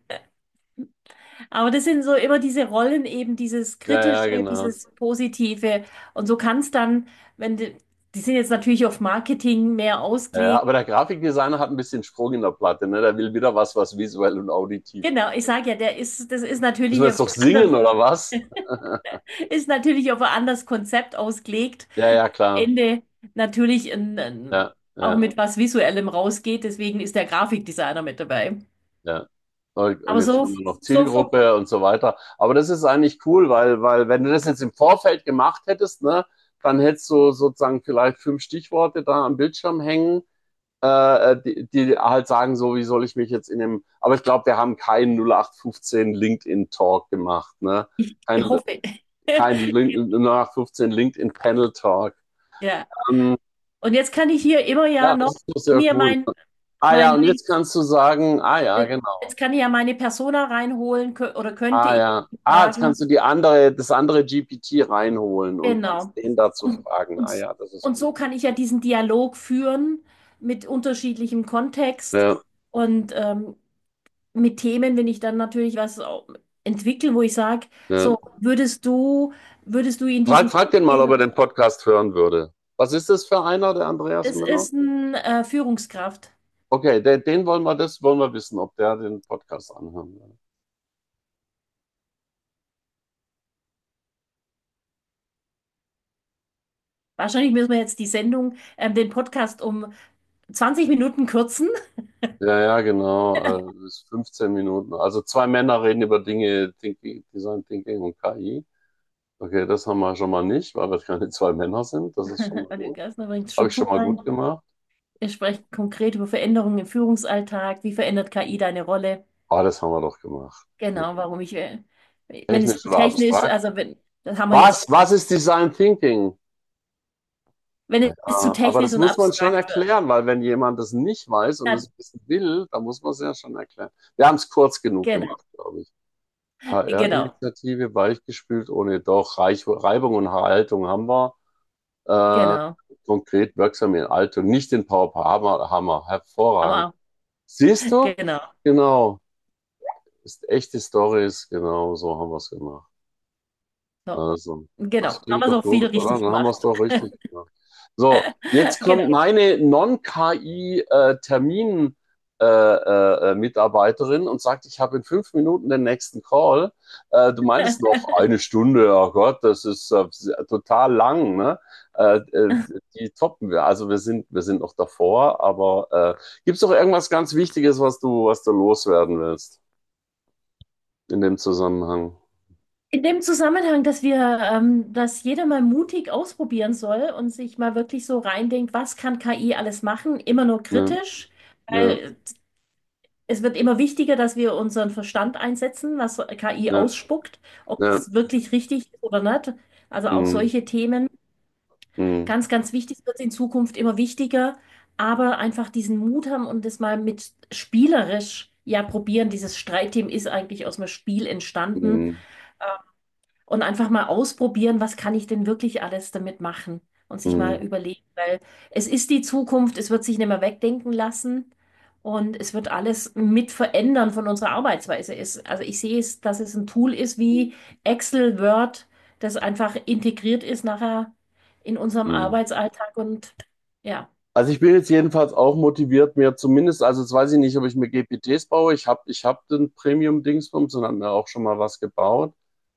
aber das sind so immer diese Rollen, eben dieses Ja, ja, Kritische, genau. dieses Positive. Und so kann es dann, wenn die sind jetzt natürlich auf Marketing mehr Ja, ja, ausgelegt. aber der Grafikdesigner hat ein bisschen Sprung in der Platte, ne? Der will wieder was visuell und auditiv Genau, ich ist. sage ja, das ist Müssen wir natürlich jetzt auf doch ein singen, oder was? ist natürlich auf ein anderes Konzept ausgelegt. Ja, ja, klar. Ende natürlich Ja, auch ja, mit was Visuellem rausgeht, deswegen ist der Grafikdesigner mit dabei. ja. Und Aber jetzt so, haben wir noch so, Zielgruppe und so weiter. Aber das ist eigentlich cool, weil wenn du das jetzt im Vorfeld gemacht hättest, ne, dann hättest du sozusagen vielleicht 5 Stichworte da am Bildschirm hängen, die halt sagen, so, wie soll ich mich jetzt in dem, aber ich glaube, wir haben keinen 0815 LinkedIn-Talk gemacht, ne? ich Kein, hoffe. kein 0815 LinkedIn-Panel-Talk. Ja. Ähm, Und jetzt kann ich hier immer ja ja, noch das ist doch sehr mir cool. Ah ja, und mein, jetzt kannst du sagen, ah ja, genau. jetzt kann ich ja meine Persona reinholen oder könnte Ah ich ja. Ah, jetzt fragen. kannst du das andere GPT reinholen und Genau. kannst den dazu Und, fragen. Ah und, ja, das ist und gut. so kann ich ja diesen Dialog führen mit unterschiedlichem Kontext Ja, und mit Themen, wenn ich dann natürlich was entwickle, wo ich sage, ja. so würdest du in diesem Frag den mal, ob er Thema, den Podcast hören würde. Was ist das für einer, der Andreas es Müller? ist ein Führungskraft. Okay, das wollen wir wissen, ob der den Podcast anhören will. Wahrscheinlich müssen wir jetzt die Sendung, den Podcast um 20 Minuten kürzen. Ja, ja, genau. Bis 15 Minuten. Also 2 Männer reden über Dinge, Thinking, Design Thinking und KI. Okay, das haben wir schon mal nicht, weil wir keine 2 Männer sind. Das ist schon mal Oliver gut. Glasner bringt Habe ich schon Struktur mal gut rein. gemacht. Wir sprechen konkret über Veränderungen im Führungsalltag. Wie verändert KI deine Rolle? Ah, das haben wir doch gemacht. Genau, warum ich, wenn es Technisch zu oder technisch, abstrakt? also wenn, das haben wir jetzt, Was ist Design Thinking? wenn es zu Aber technisch das und muss man schon abstrakt wird. erklären, weil wenn jemand das nicht weiß und Ja, es wissen will, dann muss man es ja schon erklären. Wir haben es kurz genug genau, gemacht, glaube ich. genau, HR-Initiative, weichgespült, ohne doch. Reibung und Haltung haben wir. Äh, genau. konkret wirksam in Haltung, nicht in PowerPoint. Hammer, hervorragend. Aber Siehst du? genau. Genau. Ist echte Stories, genau so haben wir es gemacht. So, Also, genau. das Haben klingt wir doch so viel gut, oder? richtig Dann haben wir es gemacht. doch richtig gemacht. So, jetzt kommt Genau. meine Non-KI-Termin-Mitarbeiterin und sagt, ich habe in 5 Minuten den nächsten Call. Du meintest noch eine Stunde, oh Gott, das ist total lang, ne? Die toppen wir. Also wir sind noch davor, aber gibt es doch irgendwas ganz Wichtiges, was du loswerden willst in dem Zusammenhang? In dem Zusammenhang, dass jeder mal mutig ausprobieren soll und sich mal wirklich so reindenkt, was kann KI alles machen, immer nur Ja, kritisch, ja, weil es wird immer wichtiger, dass wir unseren Verstand einsetzen, was KI ja, ausspuckt, ob ja. es wirklich richtig ist oder nicht. Also auch Hm, solche Themen. hm, Ganz, ganz wichtig, es wird in Zukunft immer wichtiger, aber einfach diesen Mut haben und das mal mit spielerisch ja probieren. Dieses Streitteam ist eigentlich aus einem Spiel entstanden. hm, Und einfach mal ausprobieren, was kann ich denn wirklich alles damit machen und sich hm, mal überlegen, weil es ist die Zukunft, es wird sich nicht mehr wegdenken lassen und es wird alles mit verändern von unserer Arbeitsweise. Also ich sehe es, dass es ein Tool ist wie Excel, Word, das einfach integriert ist nachher in unserem hm. Arbeitsalltag und ja, Also ich bin jetzt jedenfalls auch motiviert, mir zumindest, also jetzt weiß ich nicht, ob ich mir GPTs baue. Ich hab den Premium-Dingsbums und habe mir auch schon mal was gebaut.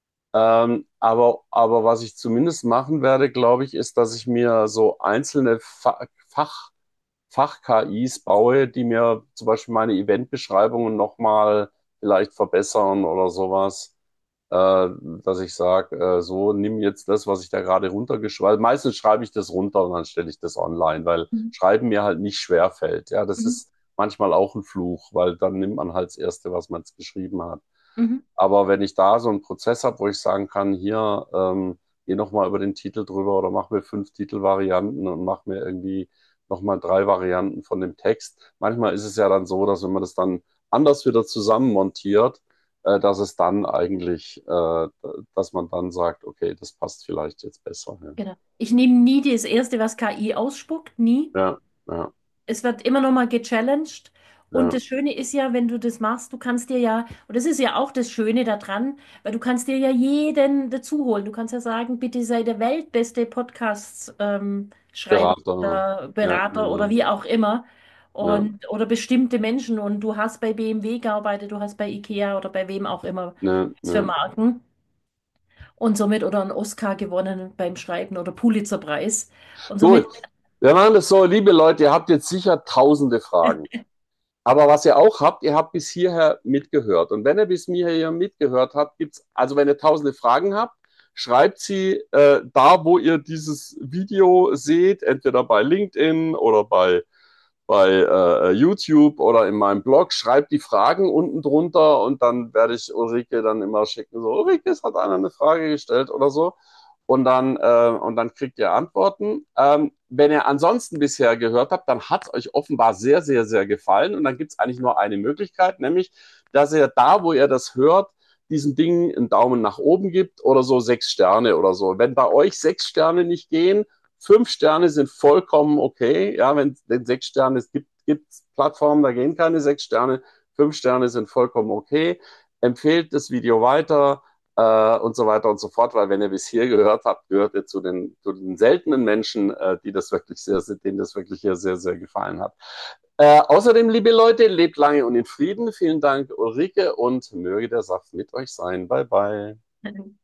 Aber was ich zumindest machen werde, glaube ich, ist, dass ich mir so einzelne Fach-KIs baue, die mir zum Beispiel meine Eventbeschreibungen nochmal vielleicht verbessern oder sowas. dass ich sage, so nimm jetzt das, was ich da gerade runtergeschrieben. Meistens schreibe ich das runter und dann stelle ich das online, weil Mhm. Schreiben mir halt nicht schwer fällt. Ja, das Mhm. ist manchmal auch ein Fluch, weil dann nimmt man halt das Erste, was man geschrieben hat. Mhm. Aber wenn ich da so einen Prozess habe, wo ich sagen kann, hier, geh nochmal über den Titel drüber oder mach mir 5 Titelvarianten und mach mir irgendwie nochmal 3 Varianten von dem Text. Manchmal ist es ja dann so, dass wenn man das dann anders wieder zusammenmontiert, dass es dann eigentlich, dass man dann sagt, okay, das passt vielleicht jetzt besser. Genau. Ich nehme nie das Erste, was KI ausspuckt, nie. Ja, ja, Es wird immer noch mal gechallenged. Und ja, das Schöne ist ja, wenn du das machst, du kannst dir ja, und das ist ja auch das Schöne daran, weil du kannst dir ja jeden dazu holen. Du kannst ja sagen, bitte sei der weltbeste Podcast-Schreiber Berater. oder Ja, Berater oder genau. wie auch immer. Ja, Und, oder bestimmte Menschen. Und du hast bei BMW gearbeitet, du hast bei IKEA oder bei wem auch immer ja, es für ja. Marken. Und somit oder einen Oscar gewonnen beim Schreiben oder Pulitzerpreis. Und somit, Gut. Wir machen das so, liebe Leute, ihr habt jetzt sicher tausende Fragen. Aber was ihr auch habt, ihr habt bis hierher mitgehört. Und wenn ihr bis hierher mitgehört habt, gibt's, also wenn ihr tausende Fragen habt, schreibt sie da, wo ihr dieses Video seht, entweder bei LinkedIn oder bei YouTube oder in meinem Blog. Schreibt die Fragen unten drunter und dann werde ich Ulrike dann immer schicken, so, Ulrike, es hat einer eine Frage gestellt oder so. Und dann kriegt ihr Antworten. Wenn ihr ansonsten bisher gehört habt, dann hat es euch offenbar sehr, sehr, sehr gefallen. Und dann gibt es eigentlich nur eine Möglichkeit, nämlich, dass ihr da, wo ihr das hört, diesen Dingen einen Daumen nach oben gibt oder so 6 Sterne oder so. Wenn bei euch 6 Sterne nicht gehen, 5 Sterne sind vollkommen okay. Ja, wenn 6 Sterne, es gibt Plattformen, da gehen keine 6 Sterne. 5 Sterne sind vollkommen okay. Empfehlt das Video weiter und so weiter und so fort, weil wenn ihr bis hier gehört habt, gehört ihr zu den seltenen Menschen, die das wirklich denen das wirklich hier sehr, sehr gefallen hat. Außerdem, liebe Leute, lebt lange und in Frieden. Vielen Dank, Ulrike, und möge der Saft mit euch sein. Bye, bye.